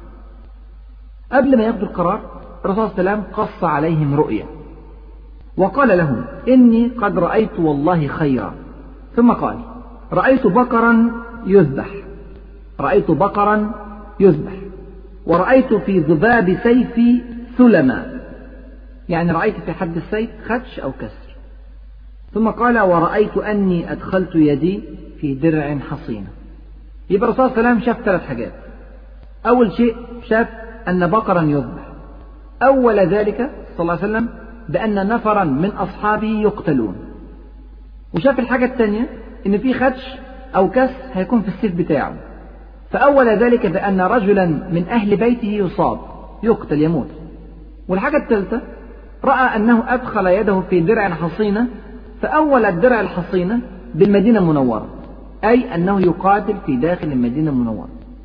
قبل ما ياخدوا القرار الرسول صلى الله عليه وسلم قص عليهم رؤيا وقال لهم إني قد رأيت والله خيرا، ثم قال رأيت بقرا يذبح، رأيت بقرا يذبح ورأيت في ذباب سيفي ثلما، يعني رأيت في حد السيف خدش أو كسر. ثم قال ورأيت أني أدخلت يدي في درع حصينة. يبقى الرسول صلى الله عليه وسلم شاف ثلاث حاجات. أول شيء شاف أن بقرا يذبح، أول ذلك صلى الله عليه وسلم بأن نفرا من أصحابه يقتلون، وشاف الحاجة الثانية إن في خدش أو كسر هيكون في السيف بتاعه، فأول ذلك بأن رجلا من أهل بيته يصاب يقتل يموت. والحاجة الثالثة رأى أنه أدخل يده في درع حصينة، فأول الدرع الحصينة بالمدينة المنورة، أي أنه يقاتل في داخل المدينة المنورة.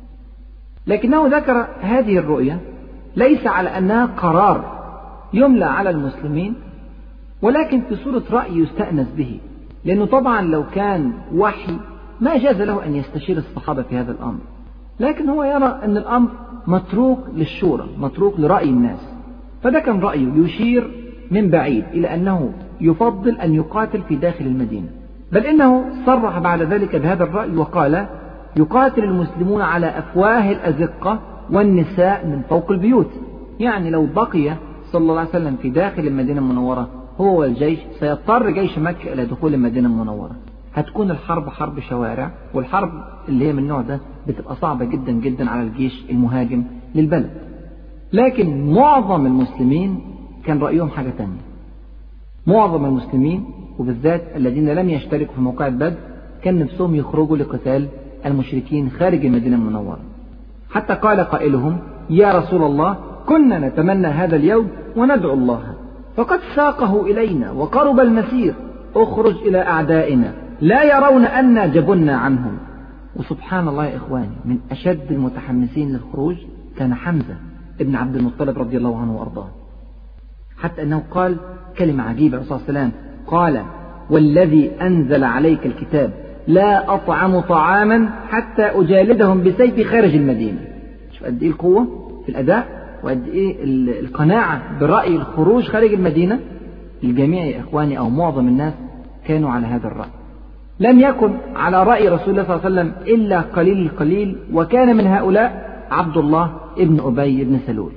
لكنه ذكر هذه الرؤية ليس على أنها قرار يملى على المسلمين، ولكن في صورة رأي يستأنس به، لأنه طبعا لو كان وحي ما جاز له أن يستشير الصحابة في هذا الأمر، لكن هو يرى أن الأمر متروك للشورى، متروك لرأي الناس، فده كان رأيه يشير من بعيد إلى أنه يفضل أن يقاتل في داخل المدينة. بل إنه صرح بعد ذلك بهذا الرأي وقال يقاتل المسلمون على أفواه الأزقة والنساء من فوق البيوت، يعني لو بقي صلى الله عليه وسلم في داخل المدينة المنورة هو والجيش سيضطر جيش مكة إلى دخول المدينة المنورة، هتكون الحرب حرب شوارع، والحرب اللي هي من النوع ده بتبقى صعبة جدا جدا على الجيش المهاجم للبلد. لكن معظم المسلمين كان رأيهم حاجة تانية. معظم المسلمين وبالذات الذين لم يشتركوا في موقع بدر كان نفسهم يخرجوا لقتال المشركين خارج المدينة المنورة، حتى قال قائلهم يا رسول الله كنا نتمنى هذا اليوم وندعو الله، فقد ساقه إلينا وقرب المسير، اخرج إلى أعدائنا لا يرون أن جبنا عنهم. وسبحان الله يا إخواني، من أشد المتحمسين للخروج كان حمزة ابن عبد المطلب رضي الله عنه وأرضاه، حتى أنه قال كلمة عجيبة الرسول صلى الله عليه وسلم قال والذي أنزل عليك الكتاب لا أطعم طعاما حتى أجالدهم بسيفي خارج المدينة. شوف قد إيه القوة في الأداء وقد إيه القناعة برأي الخروج خارج المدينة. الجميع يا إخواني أو معظم الناس كانوا على هذا الرأي، لم يكن على رأي رسول الله صلى الله عليه وسلم إلا قليل القليل، وكان من هؤلاء عبد الله ابن أبي بن سلول.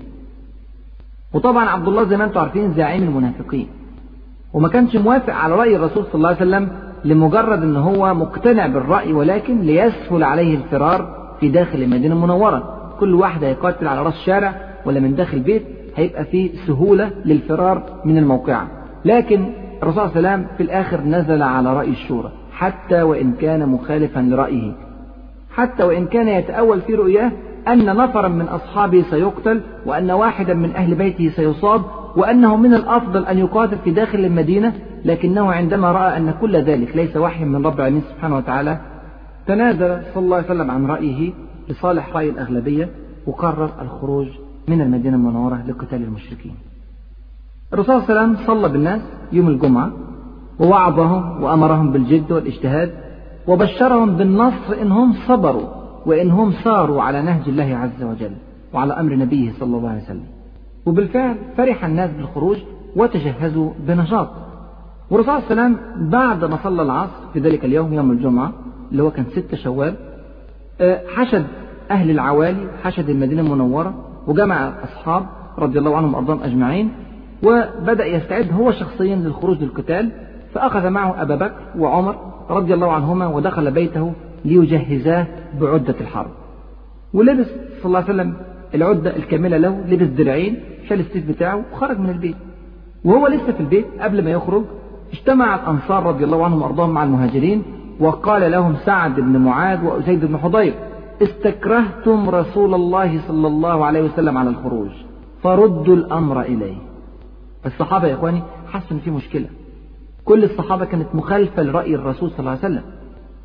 وطبعا عبد الله زي ما انتم عارفين زعيم المنافقين، وما كانش موافق على رأي الرسول صلى الله عليه وسلم لمجرد ان هو مقتنع بالرأي، ولكن ليسهل عليه الفرار في داخل المدينة المنورة. كل واحد هيقاتل على رأس شارع ولا من داخل بيت هيبقى فيه سهولة للفرار من الموقع. لكن الرسول صلى الله عليه وسلم في الآخر نزل على رأي الشورى، حتى وإن كان مخالفا لرأيه، حتى وإن كان يتأول في رؤياه أن نفرا من أصحابه سيقتل، وأن واحدا من أهل بيته سيصاب، وأنه من الأفضل أن يقاتل في داخل المدينة. لكنه عندما رأى أن كل ذلك ليس وحي من رب العالمين سبحانه وتعالى تنازل صلى الله عليه وسلم عن رأيه لصالح رأي الأغلبية، وقرر الخروج من المدينة المنورة لقتال المشركين. الرسول صلى الله عليه وسلم صلى بالناس يوم الجمعة ووعظهم وأمرهم بالجد والاجتهاد، وبشرهم بالنصر إنهم صبروا وإنهم ساروا على نهج الله عز وجل وعلى أمر نبيه صلى الله عليه وسلم. وبالفعل فرح الناس بالخروج وتجهزوا بنشاط. والرسول صلى الله عليه وسلم بعد ما صلى العصر في ذلك اليوم يوم الجمعة اللي هو كان ستة شوال حشد أهل العوالي، حشد المدينة المنورة، وجمع الأصحاب رضي الله عنهم وأرضاهم أجمعين، وبدأ يستعد هو شخصيا للخروج للقتال. فأخذ معه أبا بكر وعمر رضي الله عنهما ودخل بيته ليجهزاه بعدة الحرب. ولبس صلى الله عليه وسلم العدة الكاملة له، لبس درعين، شال السيف بتاعه وخرج من البيت. وهو لسه في البيت قبل ما يخرج اجتمع الأنصار رضي الله عنهم وأرضاهم مع المهاجرين، وقال لهم سعد بن معاذ وأسيد بن حضير استكرهتم رسول الله صلى الله عليه وسلم على الخروج فردوا الأمر إليه. الصحابة يا إخواني حسوا إن في مشكلة، كل الصحابة كانت مخالفة لرأي الرسول صلى الله عليه وسلم،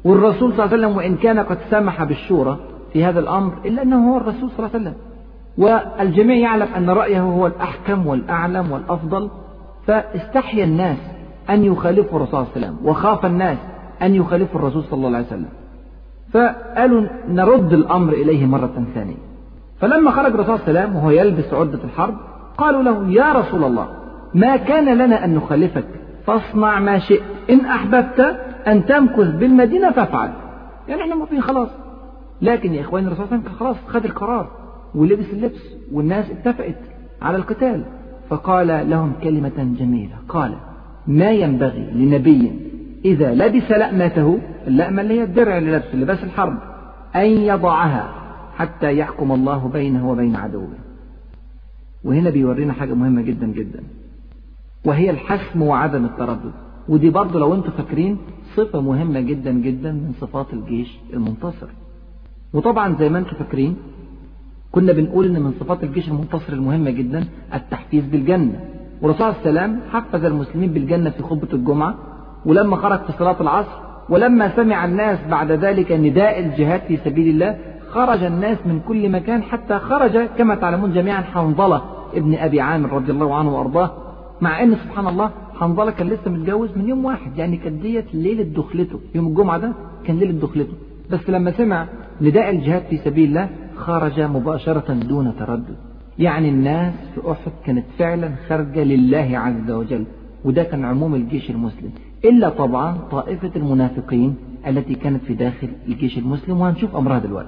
والرسول صلى الله عليه وسلم وإن كان قد سمح بالشورى في هذا الأمر إلا أنه هو الرسول صلى الله عليه وسلم، والجميع يعلم أن رأيه هو الأحكم والأعلم والأفضل، فاستحيا الناس أن يخالفوا الرسول صلى الله عليه وسلم، وخاف الناس أن يخالفوا الرسول صلى الله عليه وسلم، فقالوا نرد الأمر إليه مرة ثانية. فلما خرج الرسول صلى الله عليه وسلم وهو يلبس عدة الحرب قالوا له يا رسول الله ما كان لنا أن نخالفك، فاصنع ما شئت، إن أحببت أن تمكث بالمدينة فافعل، يعني احنا موافقين خلاص. لكن يا إخواني الرسول صلى الله عليه وسلم خلاص خد القرار ولبس اللبس والناس اتفقت على القتال، فقال لهم كلمة جميلة، قال ما ينبغي لنبي إذا لبس لأمته، اللأمة اللي هي الدرع اللي لبس لباس الحرب، أن يضعها حتى يحكم الله بينه وبين عدوه. وهنا بيورينا حاجة مهمة جدا جدا، وهي الحسم وعدم التردد. ودي برضه لو انتم فاكرين صفة مهمة جدا جدا من صفات الجيش المنتصر. وطبعا زي ما انتم فاكرين كنا بنقول ان من صفات الجيش المنتصر المهمة جدا التحفيز بالجنة، والرسول صلى الله عليه وسلم حفز المسلمين بالجنة في خطبة الجمعة، ولما خرج في صلاة العصر، ولما سمع الناس بعد ذلك نداء الجهاد في سبيل الله خرج الناس من كل مكان، حتى خرج كما تعلمون جميعا حنظلة ابن أبي عامر رضي الله عنه وأرضاه، مع أن سبحان الله حنظلة كان لسه متجوز من يوم واحد، يعني كانت ديت ليلة دخلته، يوم الجمعة ده كان ليلة دخلته، بس لما سمع نداء الجهاد في سبيل الله خرج مباشرة دون تردد. يعني الناس في أحد كانت فعلا خارجة لله عز وجل، وده كان عموم الجيش المسلم، إلا طبعا طائفة المنافقين التي كانت في داخل الجيش المسلم، وهنشوف أمرها دلوقتي.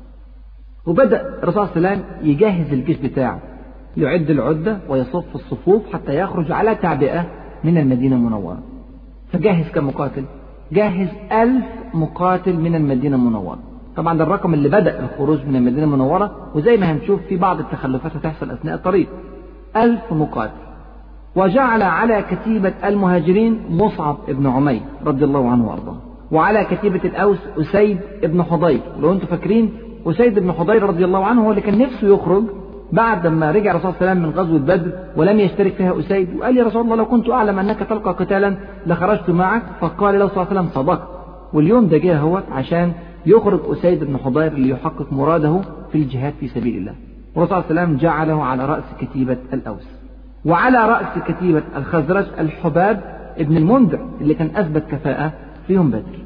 وبدأ الرسول صلى الله عليه وسلم يجهز الجيش بتاعه، يعد العدة ويصف الصفوف حتى يخرج على تعبئة من المدينة المنورة. فجهز كم مقاتل؟ جهز ألف مقاتل من المدينة المنورة. طبعا ده الرقم اللي بدأ الخروج من المدينة المنورة، وزي ما هنشوف في بعض التخلفات هتحصل أثناء الطريق. ألف مقاتل. وجعل على كتيبة المهاجرين مصعب ابن عمير رضي الله عنه وأرضاه، وعلى كتيبة الأوس أسيد ابن حضير. لو أنتم فاكرين أسيد بن حضير رضي الله عنه هو اللي كان نفسه يخرج بعد ما رجع الرسول صلى الله عليه وسلم من غزوة بدر ولم يشترك فيها أسيد، وقال يا رسول الله لو كنت أعلم أنك تلقى قتالا لخرجت معك، فقال له صلى الله عليه وسلم صدقت. واليوم ده جه هو عشان يخرج أسيد بن حضير ليحقق مراده في الجهاد في سبيل الله، والرسول صلى الله عليه وسلم جعله على رأس كتيبة الأوس. وعلى رأس كتيبة الخزرج الحباب ابن المنذر اللي كان أثبت كفاءة في يوم بدر.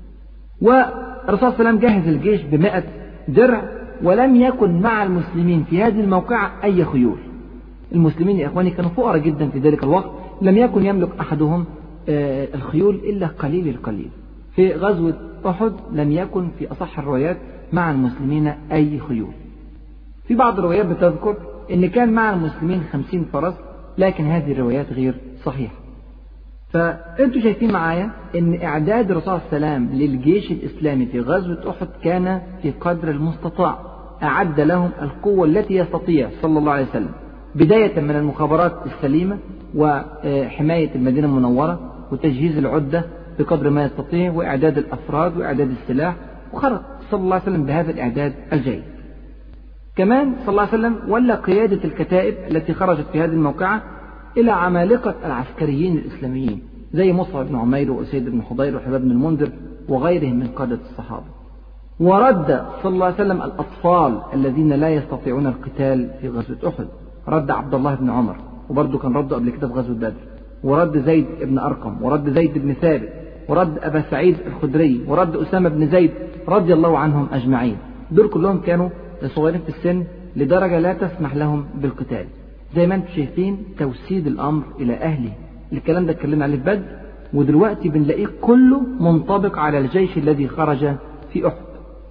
والرسول صلى الله عليه وسلم جهز الجيش بمئة درع، ولم يكن مع المسلمين في هذه الموقعة أي خيول. المسلمين يا إخواني كانوا فقراء جدا في ذلك الوقت، لم يكن يملك أحدهم الخيول إلا قليل القليل. في غزوة أحد لم يكن في أصح الروايات مع المسلمين أي خيول. في بعض الروايات بتذكر إن كان مع المسلمين خمسين فرس، لكن هذه الروايات غير صحيحة. فأنتوا شايفين معايا إن إعداد الرسول صلى الله عليه وسلم للجيش الإسلامي في غزوة أحد كان في قدر المستطاع، أعد لهم القوة التي يستطيع صلى الله عليه وسلم، بداية من المخابرات السليمة وحماية المدينة المنورة وتجهيز العدة بقدر ما يستطيع، وإعداد الأفراد وإعداد السلاح، وخرج صلى الله عليه وسلم بهذا الإعداد الجيد. كمان صلى الله عليه وسلم ولى قيادة الكتائب التي خرجت في هذه الموقعة إلى عمالقة العسكريين الإسلاميين زي مصعب بن عمير وأسيد بن حضير وحباب بن المنذر وغيرهم من قادة الصحابة. ورد صلى الله عليه وسلم الأطفال الذين لا يستطيعون القتال في غزوة أحد، رد عبد الله بن عمر، وبرضه كان رده قبل كده في غزوة بدر، ورد زيد بن أرقم، ورد زيد بن ثابت، ورد أبا سعيد الخدري، ورد أسامة بن زيد رضي الله عنهم أجمعين. دول كلهم كانوا صغيرين في السن لدرجة لا تسمح لهم بالقتال. زي ما انتم شايفين توسيد الأمر إلى أهله، الكلام ده اتكلمنا عليه في بدر، ودلوقتي بنلاقيه كله منطبق على الجيش الذي خرج في أحد.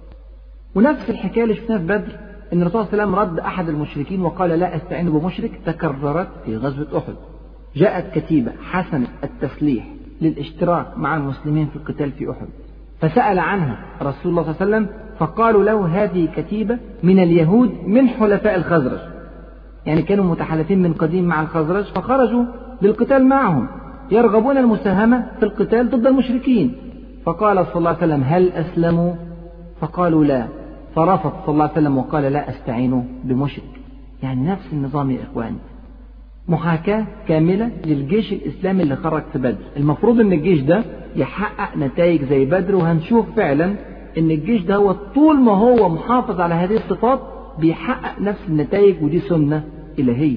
ونفس الحكاية اللي شفناها في بدر، إن الرسول صلى الله عليه وسلم رد أحد المشركين وقال لا أستعين بمشرك، تكررت في غزوة أحد. جاءت كتيبة حسنة التسليح للاشتراك مع المسلمين في القتال في أحد، فسأل عنها رسول الله صلى الله عليه وسلم، فقالوا له هذه كتيبة من اليهود من حلفاء الخزرج، يعني كانوا متحالفين من قديم مع الخزرج، فخرجوا للقتال معهم يرغبون المساهمة في القتال ضد المشركين. فقال صلى الله عليه وسلم هل أسلموا؟ فقالوا لا، فرفض صلى الله عليه وسلم وقال لا أستعين بمشرك. يعني نفس النظام يا إخواني، محاكاة كاملة للجيش الإسلامي اللي خرج في بدر. المفروض أن الجيش ده يحقق نتائج زي بدر. وهنشوف فعلا ان الجيش ده هو طول ما هو محافظ على هذه الصفات بيحقق نفس النتائج، ودي سنة إلهية.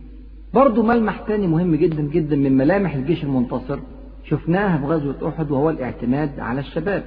برضو ملمح تاني مهم جدا جدا من ملامح الجيش المنتصر شفناها في غزوة أحد، وهو الاعتماد على الشباب.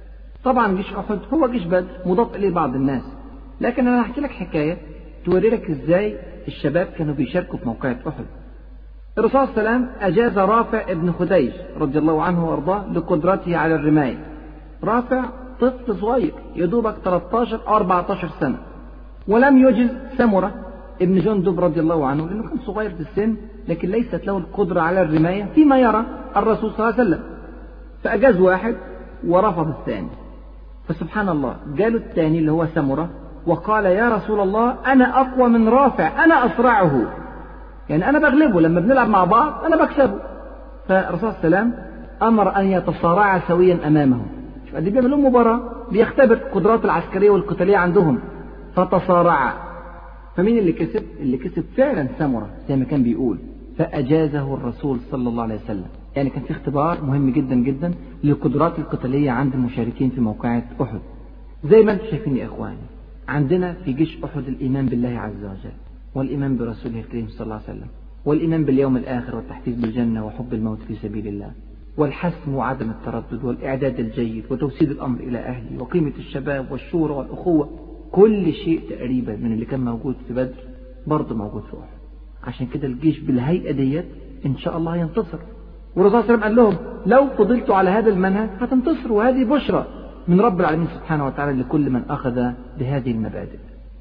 طبعا جيش أحد هو جيش بدر مضاف إليه بعض الناس، لكن أنا هحكي لك حكاية توري لك إزاي الشباب كانوا بيشاركوا في موقعة أحد. الرسول صلى الله عليه وسلم أجاز رافع ابن خديج رضي الله عنه وأرضاه لقدرته على الرماية. رافع طفل صغير يدوبك ثلاثة عشر أو أربعة عشر سنة، ولم يجز سمرة ابن جندب رضي الله عنه لأنه كان صغير في السن، لكن ليست له القدرة على الرماية فيما يرى الرسول صلى الله عليه وسلم، فأجاز واحد ورفض الثاني. فسبحان الله جاله الثاني اللي هو سمرة وقال يا رسول الله أنا أقوى من رافع، أنا أسرعه، يعني أنا بغلبه لما بنلعب مع بعض أنا بكسبه. فالرسول صلى الله عليه وسلم أمر أن يتصارعا سويا أمامه. شوف قد بيعملوا مباراة، بيختبر القدرات العسكرية والقتالية عندهم. فتصارعا، فمين اللي كسب؟ اللي كسب فعلا سمرة زي ما كان بيقول، فأجازه الرسول صلى الله عليه وسلم. يعني كان في اختبار مهم جدا جدا للقدرات القتالية عند المشاركين في موقعة أحد. زي ما انتم شايفين يا إخواني، عندنا في جيش أحد الإيمان بالله عز وجل، والإيمان برسوله الكريم صلى الله عليه وسلم، والإيمان باليوم الآخر، والتحفيز بالجنة، وحب الموت في سبيل الله، والحسم وعدم التردد، والإعداد الجيد، وتوسيد الأمر إلى أهله، وقيمة الشباب والشورى والأخوة. كل شيء تقريبا من اللي كان موجود في بدر برضه موجود في أحد. عشان كده الجيش بالهيئة ديت إن شاء الله ينتصر. والرسول صلى الله عليه وسلم قال لهم لو فضلتوا على هذا المنهج هتنتصروا، وهذه بشرى من رب العالمين سبحانه وتعالى لكل من أخذ بهذه المبادئ.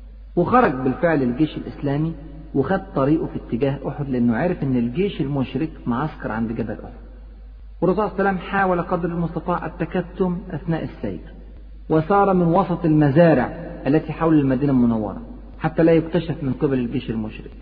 وخرج بالفعل الجيش الإسلامي وخد طريقه في اتجاه أحد، لأنه عرف أن الجيش المشرك معسكر عند جبل أحد. والرسول صلى الله عليه وسلم حاول قدر المستطاع التكتم أثناء السير، وسار من وسط المزارع التي حول المدينة المنورة حتى لا يكتشف من قبل الجيش المشرك.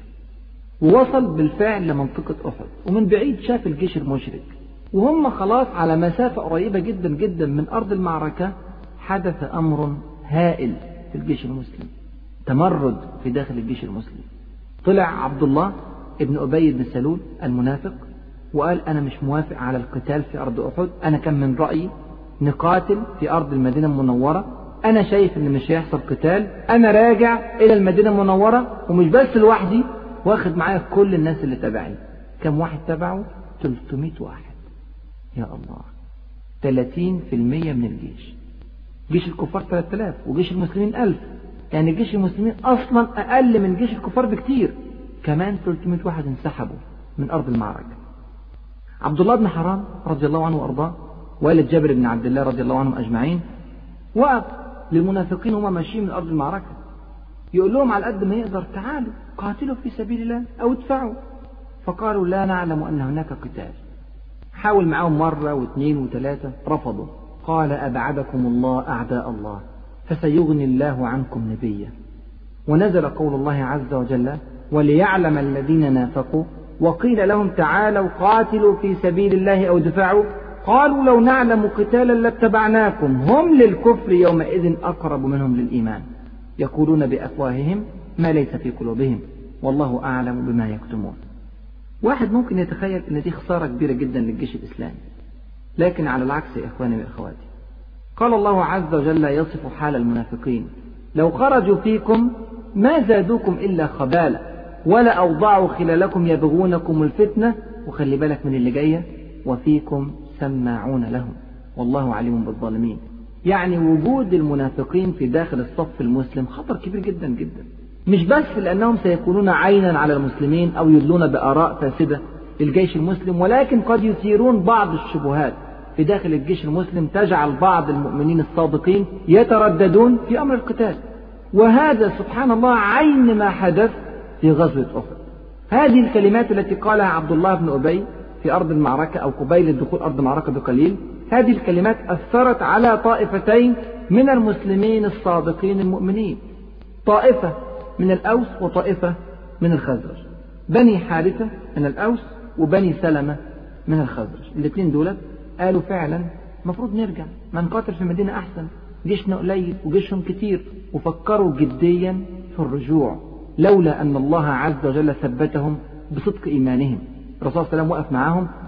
ووصل بالفعل لمنطقة أحد، ومن بعيد شاف الجيش المشرك وهم خلاص على مسافة قريبة جدا جدا من أرض المعركة. حدث أمر هائل في الجيش المسلم، تمرد في داخل الجيش المسلم. طلع عبد الله ابن أبي بن سلول المنافق وقال أنا مش موافق على القتال في أرض أحد، أنا كان من رأيي نقاتل في أرض المدينة المنورة، أنا شايف إن مش هيحصل قتال، أنا راجع إلى المدينة المنورة ومش بس لوحدي، واخد معايا كل الناس اللي تبعي. كم واحد تبعه؟ ثلاثمائة واحد. يا الله، ثلاثين بالمئة من الجيش. جيش الكفار ثلاثة آلاف وجيش المسلمين ألف، يعني جيش المسلمين أصلا أقل من جيش الكفار بكتير. كمان ثلاثمائة واحد انسحبوا من أرض المعركة. عبد الله بن حرام رضي الله عنه وأرضاه والد جابر بن عبد الله رضي الله عنهم أجمعين وقف للمنافقين وهم ماشيين من أرض المعركة، يقول لهم على قد ما يقدر تعالوا قاتلوا في سبيل الله أو ادفعوا. فقالوا لا نعلم أن هناك قتال. حاول معهم مرة واثنين وثلاثة رفضوا. قال أبعدكم الله أعداء الله فسيغني الله عنكم نبيه. ونزل قول الله عز وجل وليعلم الذين نافقوا وقيل لهم تعالوا قاتلوا في سبيل الله أو ادفعوا قالوا لو نعلم قتالا لاتبعناكم هم للكفر يومئذ أقرب منهم للإيمان يقولون بأفواههم ما ليس في قلوبهم والله أعلم بما يكتمون. واحد ممكن يتخيل أن دي خسارة كبيرة جدا للجيش الإسلامي، لكن على العكس يا إخواني وإخواتي، قال الله عز وجل يصف حال المنافقين لو خرجوا فيكم ما زادوكم إلا خبالا ولا أوضعوا خلالكم يبغونكم الفتنة. وخلي بالك من اللي جاية وفيكم سماعون لهم والله عليم بالظالمين. يعني وجود المنافقين في داخل الصف المسلم خطر كبير جدا جدا، مش بس لأنهم سيكونون عينا على المسلمين أو يدلون بآراء فاسدة للجيش المسلم، ولكن قد يثيرون بعض الشبهات في داخل الجيش المسلم تجعل بعض المؤمنين الصادقين يترددون في أمر القتال. وهذا سبحان الله عين ما حدث في غزوة أحد. هذه الكلمات التي قالها عبد الله بن أبي في أرض المعركة أو قبيل الدخول أرض المعركة بقليل، هذه الكلمات أثرت على طائفتين من المسلمين الصادقين المؤمنين، طائفة من الأوس وطائفة من الخزرج، بني حارثة من الأوس وبني سلمة من الخزرج. الاثنين دولت قالوا فعلا مفروض نرجع ما نقاتل في مدينة أحسن، جيشنا قليل وجيشهم كتير، وفكروا جديا في الرجوع لولا أن الله عز وجل ثبتهم بصدق إيمانهم. الرسول صلى الله عليه وسلم وقف معهم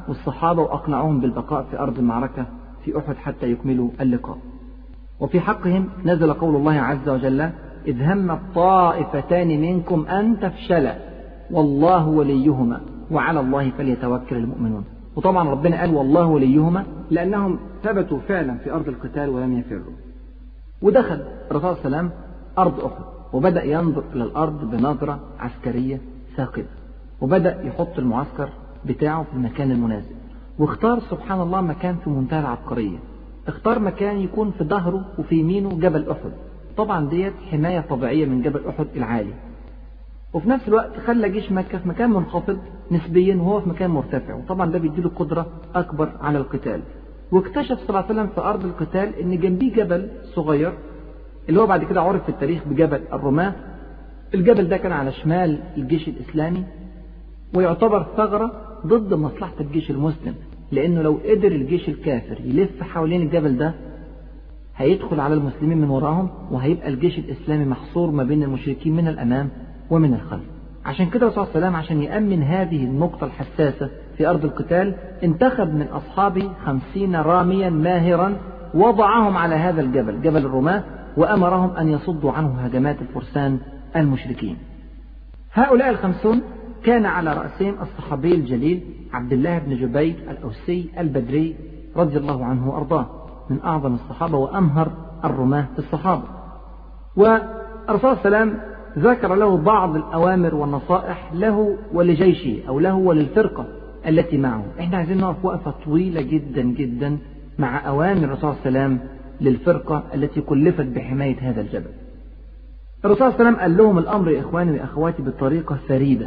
والصحابة وأقنعوهم بالبقاء في أرض المعركة في أحد حتى يكملوا اللقاء. وفي حقهم نزل قول الله عز وجل: إذ هم الطائفتان منكم أن تفشلا والله وليهما وعلى الله فليتوكل المؤمنون. وطبعا ربنا قال والله وليهما لأنهم ثبتوا فعلا في أرض القتال ولم يفروا. ودخل الرسول صلى الله عليه وسلم أرض أحد وبدأ ينظر إلى الأرض بنظرة عسكرية ثاقبة، وبدأ يحط المعسكر بتاعه في المكان المناسب، واختار سبحان الله مكان في منتهى العبقرية. اختار مكان يكون في ظهره وفي يمينه جبل أحد، طبعا ديت حماية طبيعية من جبل أحد العالي. وفي نفس الوقت خلى جيش مكة في مكان منخفض نسبيا وهو في مكان مرتفع، وطبعا ده بيديله قدرة أكبر على القتال. واكتشف صلى الله عليه وسلم في أرض القتال إن جنبيه جبل صغير اللي هو بعد كده عرف في التاريخ بجبل الرماة. الجبل ده كان على شمال الجيش الإسلامي، ويعتبر ثغرة ضد مصلحة الجيش المسلم، لأنه لو قدر الجيش الكافر يلف حوالين الجبل ده هيدخل على المسلمين من وراهم، وهيبقى الجيش الإسلامي محصور ما بين المشركين من الأمام ومن الخلف. عشان كده الرسول صلى الله عليه وسلم عشان يأمن هذه النقطة الحساسة في أرض القتال انتخب من أصحابه خمسين راميا ماهرا وضعهم على هذا الجبل جبل الرماة، وأمرهم أن يصدوا عنه هجمات الفرسان المشركين. هؤلاء الخمسون كان على رأسهم الصحابي الجليل عبد الله بن جبير الأوسي البدري رضي الله عنه وأرضاه، من أعظم الصحابة وأمهر الرماة في الصحابة. والرسول صلى الله عليه وسلم ذكر له بعض الأوامر والنصائح له ولجيشه أو له وللفرقة التي معه. احنا عايزين نقف وقفة طويلة جدا جدا مع أوامر الرسول صلى الله عليه وسلم للفرقة التي كلفت بحماية هذا الجبل. الرسول صلى الله عليه وسلم قال لهم الأمر يا إخواني وأخواتي بطريقة فريدة،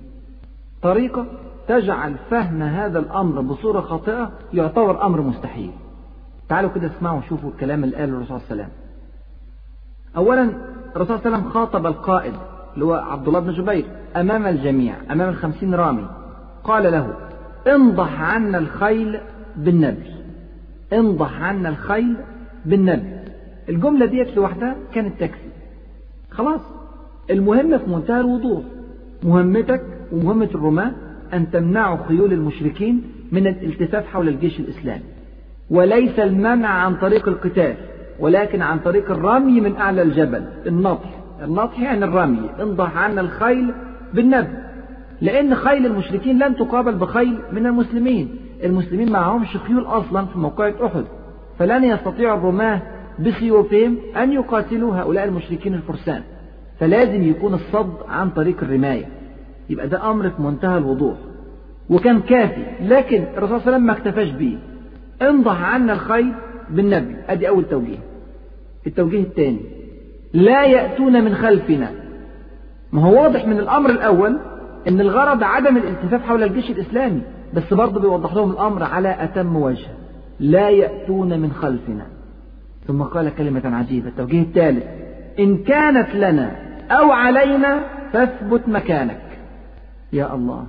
طريقة تجعل فهم هذا الأمر بصورة خاطئة يعتبر أمر مستحيل. تعالوا كده اسمعوا وشوفوا الكلام اللي قاله الرسول صلى الله عليه وسلم. أولا الرسول صلى الله عليه وسلم خاطب القائد اللي هو عبد الله بن جبير أمام الجميع، أمام الخمسين رامي، قال له: انضح عنا الخيل بالنبل، انضح عنا الخيل بالنبل. الجملة ديت لوحدها كانت تكفي، خلاص. المهمة في منتهى الوضوح، مهمتك ومهمة الرماة أن تمنعوا خيول المشركين من الالتفاف حول الجيش الإسلامي، وليس المنع عن طريق القتال ولكن عن طريق الرمي من أعلى الجبل، النطح. النطح يعني الرمي. انضح عنا الخيل بالنبل، لأن خيل المشركين لن تقابل بخيل من المسلمين. المسلمين معهمش خيول أصلا في موقعة أحد، فلن يستطيع الرماة بسيوفهم أن يقاتلوا هؤلاء المشركين الفرسان، فلازم يكون الصد عن طريق الرماية. يبقى ده أمر في منتهى الوضوح وكان كافي. لكن الرسول صلى الله عليه وسلم ما اكتفاش بيه، انضح عنا الخيل بالنبل. ادي اول توجيه. التوجيه الثاني: لا يأتون من خلفنا. ما هو واضح من الامر الاول ان الغرض عدم الالتفاف حول الجيش الاسلامي، بس برضه بيوضح لهم الامر على اتم وجه: لا يأتون من خلفنا. ثم قال كلمة عجيبة، التوجيه الثالث: ان كانت لنا او علينا فاثبت مكانك. يا الله،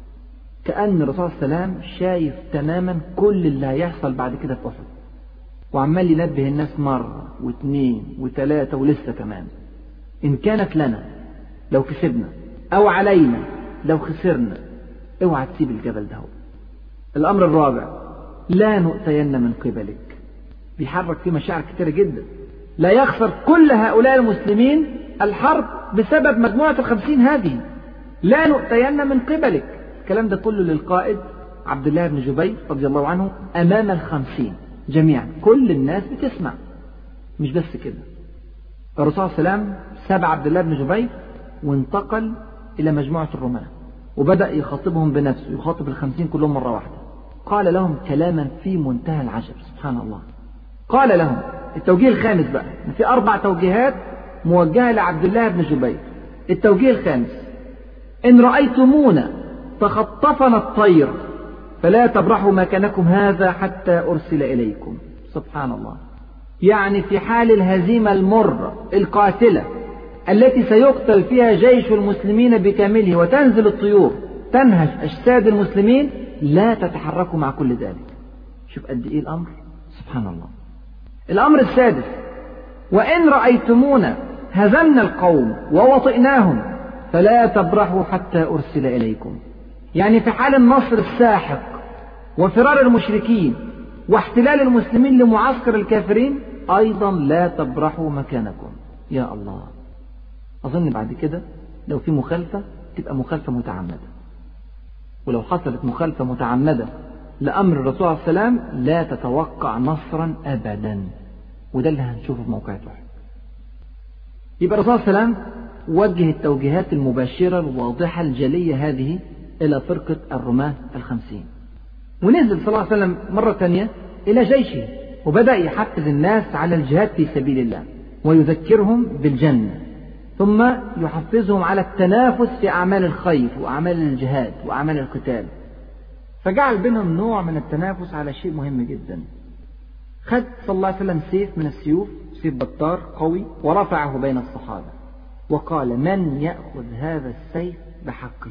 كأن الرسول صلى الله عليه وسلم شايف تماما كل اللي هيحصل بعد كده في أحد، وعمال ينبه الناس مرة واثنين وثلاثة ولسه كمان. إن كانت لنا لو كسبنا، أو علينا لو خسرنا، اوعى تسيب الجبل ده. الأمر الرابع: لا نؤتين من قبلك. بيحرك فيه مشاعر كتيرة جدا. لا يخسر كل هؤلاء المسلمين الحرب بسبب مجموعة الخمسين هذه. لا نؤتين من قبلك. الكلام ده كله للقائد عبد الله بن جبير رضي الله عنه أمام الخمسين جميعا، كل الناس بتسمع. مش بس كده، الرسول صلى الله عليه وسلم ساب عبد الله بن جبير وانتقل إلى مجموعة الرماة وبدأ يخاطبهم بنفسه، يخاطب الخمسين كلهم مرة واحدة. قال لهم كلاما في منتهى العجب، سبحان الله. قال لهم التوجيه الخامس بقى، في أربع توجيهات موجهة لعبد الله بن جبير. التوجيه الخامس: إن رأيتمونا تخطفنا الطير فلا تبرحوا مكانكم هذا حتى أرسل إليكم. سبحان الله. يعني في حال الهزيمة المرة القاتلة التي سيقتل فيها جيش المسلمين بكامله وتنزل الطيور تنهش أجساد المسلمين، لا تتحركوا مع كل ذلك. شوف قد إيه الأمر، سبحان الله. الأمر السادس: وإن رأيتمونا هزمنا القوم ووطئناهم فلا تبرحوا حتى أرسل إليكم. يعني في حال النصر الساحق وفرار المشركين واحتلال المسلمين لمعسكر الكافرين، أيضا لا تبرحوا مكانكم. يا الله، أظن بعد كده لو في مخالفة تبقى مخالفة متعمدة، ولو حصلت مخالفة متعمدة لأمر الرسول عليه السلام لا تتوقع نصرا أبدا، وده اللي هنشوفه في موقع أحد. يبقى الرسول عليه السلام وجه التوجيهات المباشرة الواضحة الجلية هذه إلى فرقة الرماة الخمسين، ونزل صلى الله عليه وسلم مرة ثانية إلى جيشه، وبدأ يحفز الناس على الجهاد في سبيل الله ويذكرهم بالجنة، ثم يحفزهم على التنافس في أعمال الخير وأعمال الجهاد وأعمال القتال، فجعل بينهم نوع من التنافس على شيء مهم جدا. خد صلى الله عليه وسلم سيف من السيوف، سيف بطار قوي، ورفعه بين الصحابة وقال: من يأخذ هذا السيف بحقه؟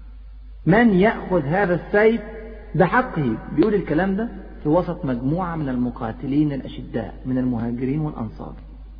من يأخذ هذا السيف بحقه؟ بيقول الكلام ده في وسط مجموعة من المقاتلين الأشداء من المهاجرين والأنصار،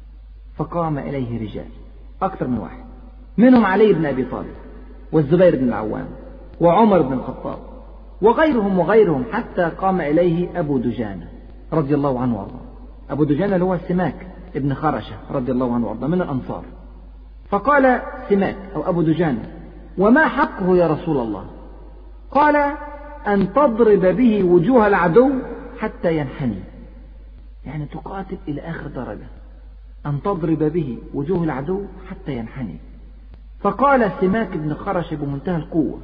فقام إليه رجال أكثر من واحد، منهم علي بن أبي طالب والزبير بن العوام وعمر بن الخطاب وغيرهم وغيرهم، حتى قام إليه أبو دجانة رضي الله عنه وارضاه. أبو دجانة اللي هو سماك ابن خرشة رضي الله عنه وارضاه من الأنصار. فقال سماك أو أبو دجانة: وما حقه يا رسول الله؟ قال: أن تضرب به وجوه العدو حتى ينحني، يعني تقاتل إلى آخر درجة، أن تضرب به وجوه العدو حتى ينحني. فقال سماك بن خرشة بمنتهى القوة: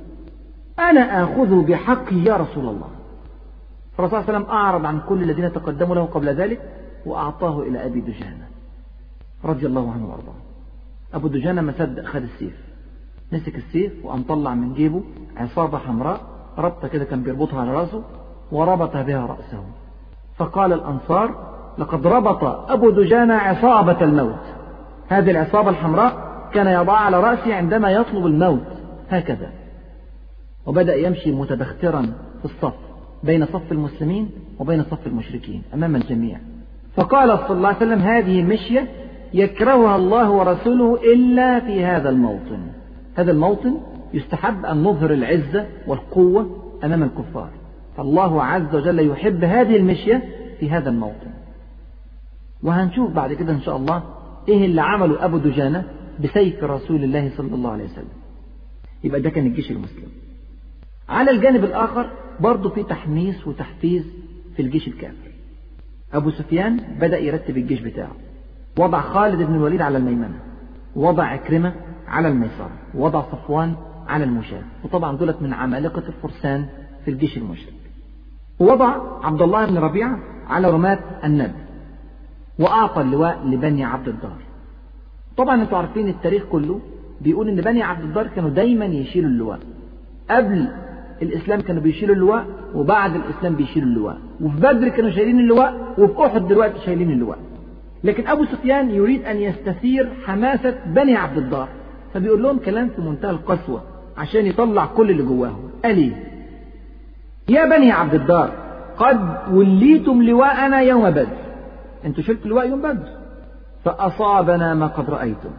أنا آخذ بحقه يا رسول الله. فالرسول صلى الله عليه وسلم أعرض عن كل الذين تقدموا له قبل ذلك وأعطاه إلى أبي دجانة رضي الله عنه وارضاه. أبو دجانة ما صدق، خد السيف، مسك السيف وقام طلع من جيبه عصابة حمراء، ربطة كده كان بيربطها على رأسه وربط بها رأسه. فقال الأنصار: لقد ربط أبو دجانة عصابة الموت. هذه العصابة الحمراء كان يضعها على رأسه عندما يطلب الموت هكذا. وبدأ يمشي متبخترا في الصف بين صف المسلمين وبين صف المشركين أمام الجميع. فقال صلى الله عليه وسلم: هذه مشية يكرهها الله ورسوله إلا في هذا الموطن. هذا الموطن يستحب أن نظهر العزة والقوة أمام الكفار، فالله عز وجل يحب هذه المشية في هذا الموطن. وهنشوف بعد كده إن شاء الله إيه اللي عمله أبو دجانة بسيف رسول الله صلى الله عليه وسلم. يبقى ده كان الجيش المسلم. على الجانب الآخر برضه في تحميس وتحفيز في الجيش الكافر. أبو سفيان بدأ يرتب الجيش بتاعه، وضع خالد بن الوليد على الميمنة، ووضع عكرمة على الميسرة، ووضع صفوان على المشاة، وطبعا دولت من عمالقة الفرسان في الجيش المشرك. ووضع عبد الله بن ربيعة على رماة النبل، وأعطى اللواء لبني عبد الدار. طبعا انتوا عارفين التاريخ كله بيقول ان بني عبد الدار كانوا دايما يشيلوا اللواء. قبل الإسلام كانوا بيشيلوا اللواء، وبعد الإسلام بيشيلوا اللواء، وفي بدر كانوا شايلين اللواء، وفي أحد دلوقتي شايلين اللواء. لكن أبو سفيان يريد أن يستثير حماسة بني عبد الدار، فبيقول لهم كلام في منتهى القسوة عشان يطلع كل اللي جواهم. قال إيه؟ يا بني عبد الدار، قد وليتم لواءنا يوم بدر. انتوا شلتوا اللواء يوم بدر، فأصابنا ما قد رأيتم،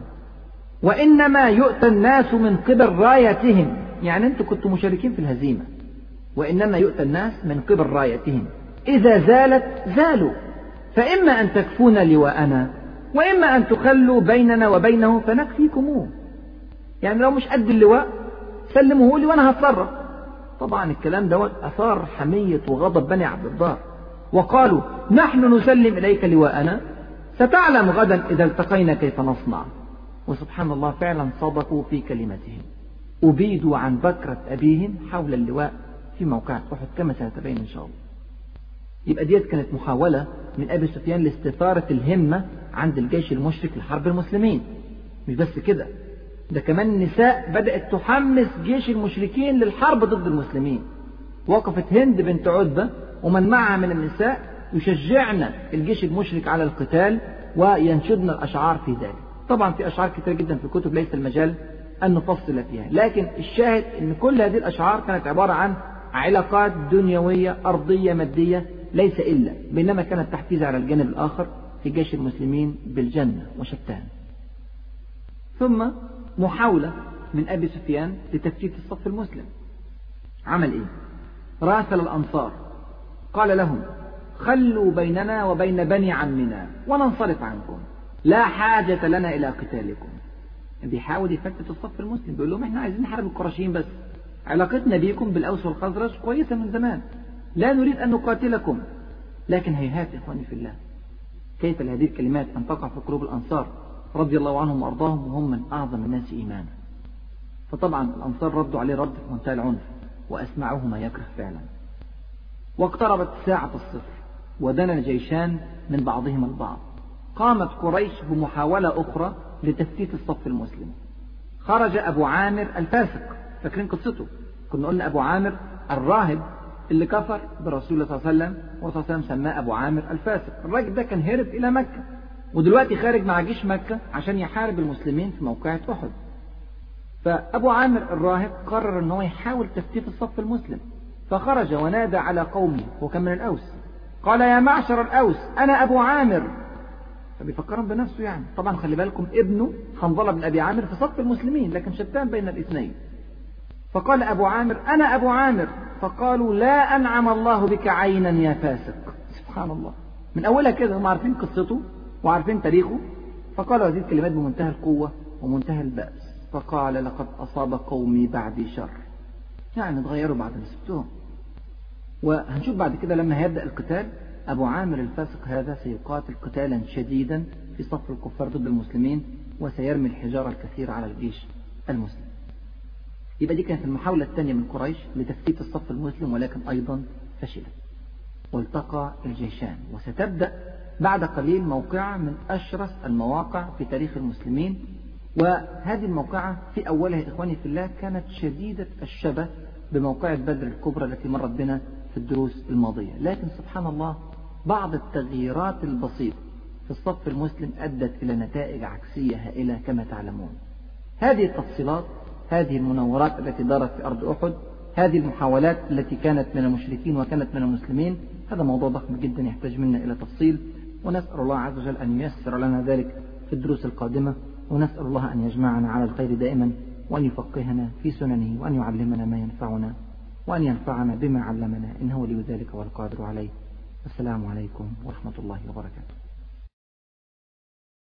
وإنما يؤتى الناس من قبل رايتهم. يعني انتوا كنتوا مشاركين في الهزيمة، وإنما يؤتى الناس من قبل رايتهم، إذا زالت زالوا، فإما أن تكفون لواءنا وإما أن تخلوا بيننا وبينه فنكفيكموه. يعني لو مش قد اللواء سلموه لي وأنا هتصرف. طبعا الكلام دوت أثار حمية وغضب بني عبد الدار، وقالوا: نحن نسلم إليك لواءنا، ستعلم غدا إذا التقينا كيف نصنع. وسبحان الله فعلا صدقوا في كلمتهم، أبيدوا عن بكرة أبيهم حول اللواء في موقع أحد كما سيتبين إن شاء الله. يبقى ديت كانت محاولة من أبي سفيان لاستثارة الهمة عند الجيش المشرك لحرب المسلمين. مش بس كده، ده كمان النساء بدأت تحمس جيش المشركين للحرب ضد المسلمين. وقفت هند بنت عتبة ومن معها من النساء يشجعن الجيش المشرك على القتال وينشدن الأشعار في ذلك. طبعا في أشعار كثيرة جدا في الكتب ليس المجال أن نفصل فيها، لكن الشاهد أن كل هذه الأشعار كانت عبارة عن علاقات دنيوية أرضية مادية ليس إلا، بينما كانت تحفيز على الجانب الآخر في جيش المسلمين بالجنة وشتان. ثم محاولة من أبي سفيان لتفتيت الصف المسلم. عمل إيه؟ راسل الأنصار قال لهم خلوا بيننا وبين بني عمنا وننصرف عنكم، لا حاجة لنا إلى قتالكم. بيحاول يفتت الصف المسلم، بيقول لهم احنا عايزين نحارب القرشيين بس، علاقتنا بيكم بالأوس والخزرج كويسة من زمان، لا نريد أن نقاتلكم. لكن هيهات إخواني في الله، كيف لهذه الكلمات أن تقع في قلوب الأنصار رضي الله عنهم وأرضاهم وهم من أعظم الناس إيمانا؟ فطبعا الأنصار ردوا عليه رد في منتهى العنف وأسمعوه ما يكره فعلا. واقتربت ساعة الصفر ودنا الجيشان من بعضهما البعض. قامت قريش بمحاولة أخرى لتفتيت الصف المسلم. خرج أبو عامر الفاسق، فاكرين قصته؟ كنا قلنا أبو عامر الراهب اللي كفر برسول الله صلى الله عليه وسلم، والرسول صلى الله عليه وسلم سماه أبو عامر الفاسق. الراجل ده كان هرب إلى مكة، ودلوقتي خارج مع جيش مكة عشان يحارب المسلمين في موقعة أحد. فأبو عامر الراهب قرر أنه هو يحاول تفتيت الصف المسلم، فخرج ونادى على قومه، هو كان من الأوس، قال يا معشر الأوس أنا أبو عامر. فبيفكرهم بنفسه يعني. طبعا خلي بالكم ابنه حنظلة بن أبي عامر في صف المسلمين، لكن شتان بين الاثنين. فقال أبو عامر أنا أبو عامر، فقالوا لا أنعم الله بك عينا يا فاسق. سبحان الله، من أولها كده هم عارفين قصته وعارفين تاريخه. فقالوا هذه الكلمات بمنتهى القوة ومنتهى البأس. فقال لقد أصاب قومي بعدي شر، يعني اتغيروا بعد ما سبتهم. وهنشوف بعد كده لما هيبدأ القتال أبو عامر الفاسق هذا سيقاتل قتالا شديدا في صف الكفار ضد المسلمين، وسيرمي الحجارة الكثير على الجيش المسلم. يبقى دي كانت المحاولة الثانية من قريش لتفتيت الصف المسلم، ولكن أيضا فشلت. والتقى الجيشان، وستبدأ بعد قليل موقعة من أشرس المواقع في تاريخ المسلمين. وهذه الموقعة في أولها إخواني في الله كانت شديدة الشبه بموقعة بدر الكبرى التي مرت بنا في الدروس الماضية، لكن سبحان الله بعض التغييرات البسيطة في الصف المسلم أدت إلى نتائج عكسية هائلة كما تعلمون. هذه التفصيلات، هذه المناورات التي دارت في أرض أحد، هذه المحاولات التي كانت من المشركين وكانت من المسلمين، هذا موضوع ضخم جدا يحتاج منا إلى تفصيل، ونسأل الله عز وجل أن ييسر لنا ذلك في الدروس القادمة، ونسأل الله أن يجمعنا على الخير دائما، وأن يفقهنا في سننه، وأن يعلمنا ما ينفعنا، وأن ينفعنا بما علمنا، إنه ولي ذلك والقادر عليه. السلام عليكم ورحمة الله وبركاته.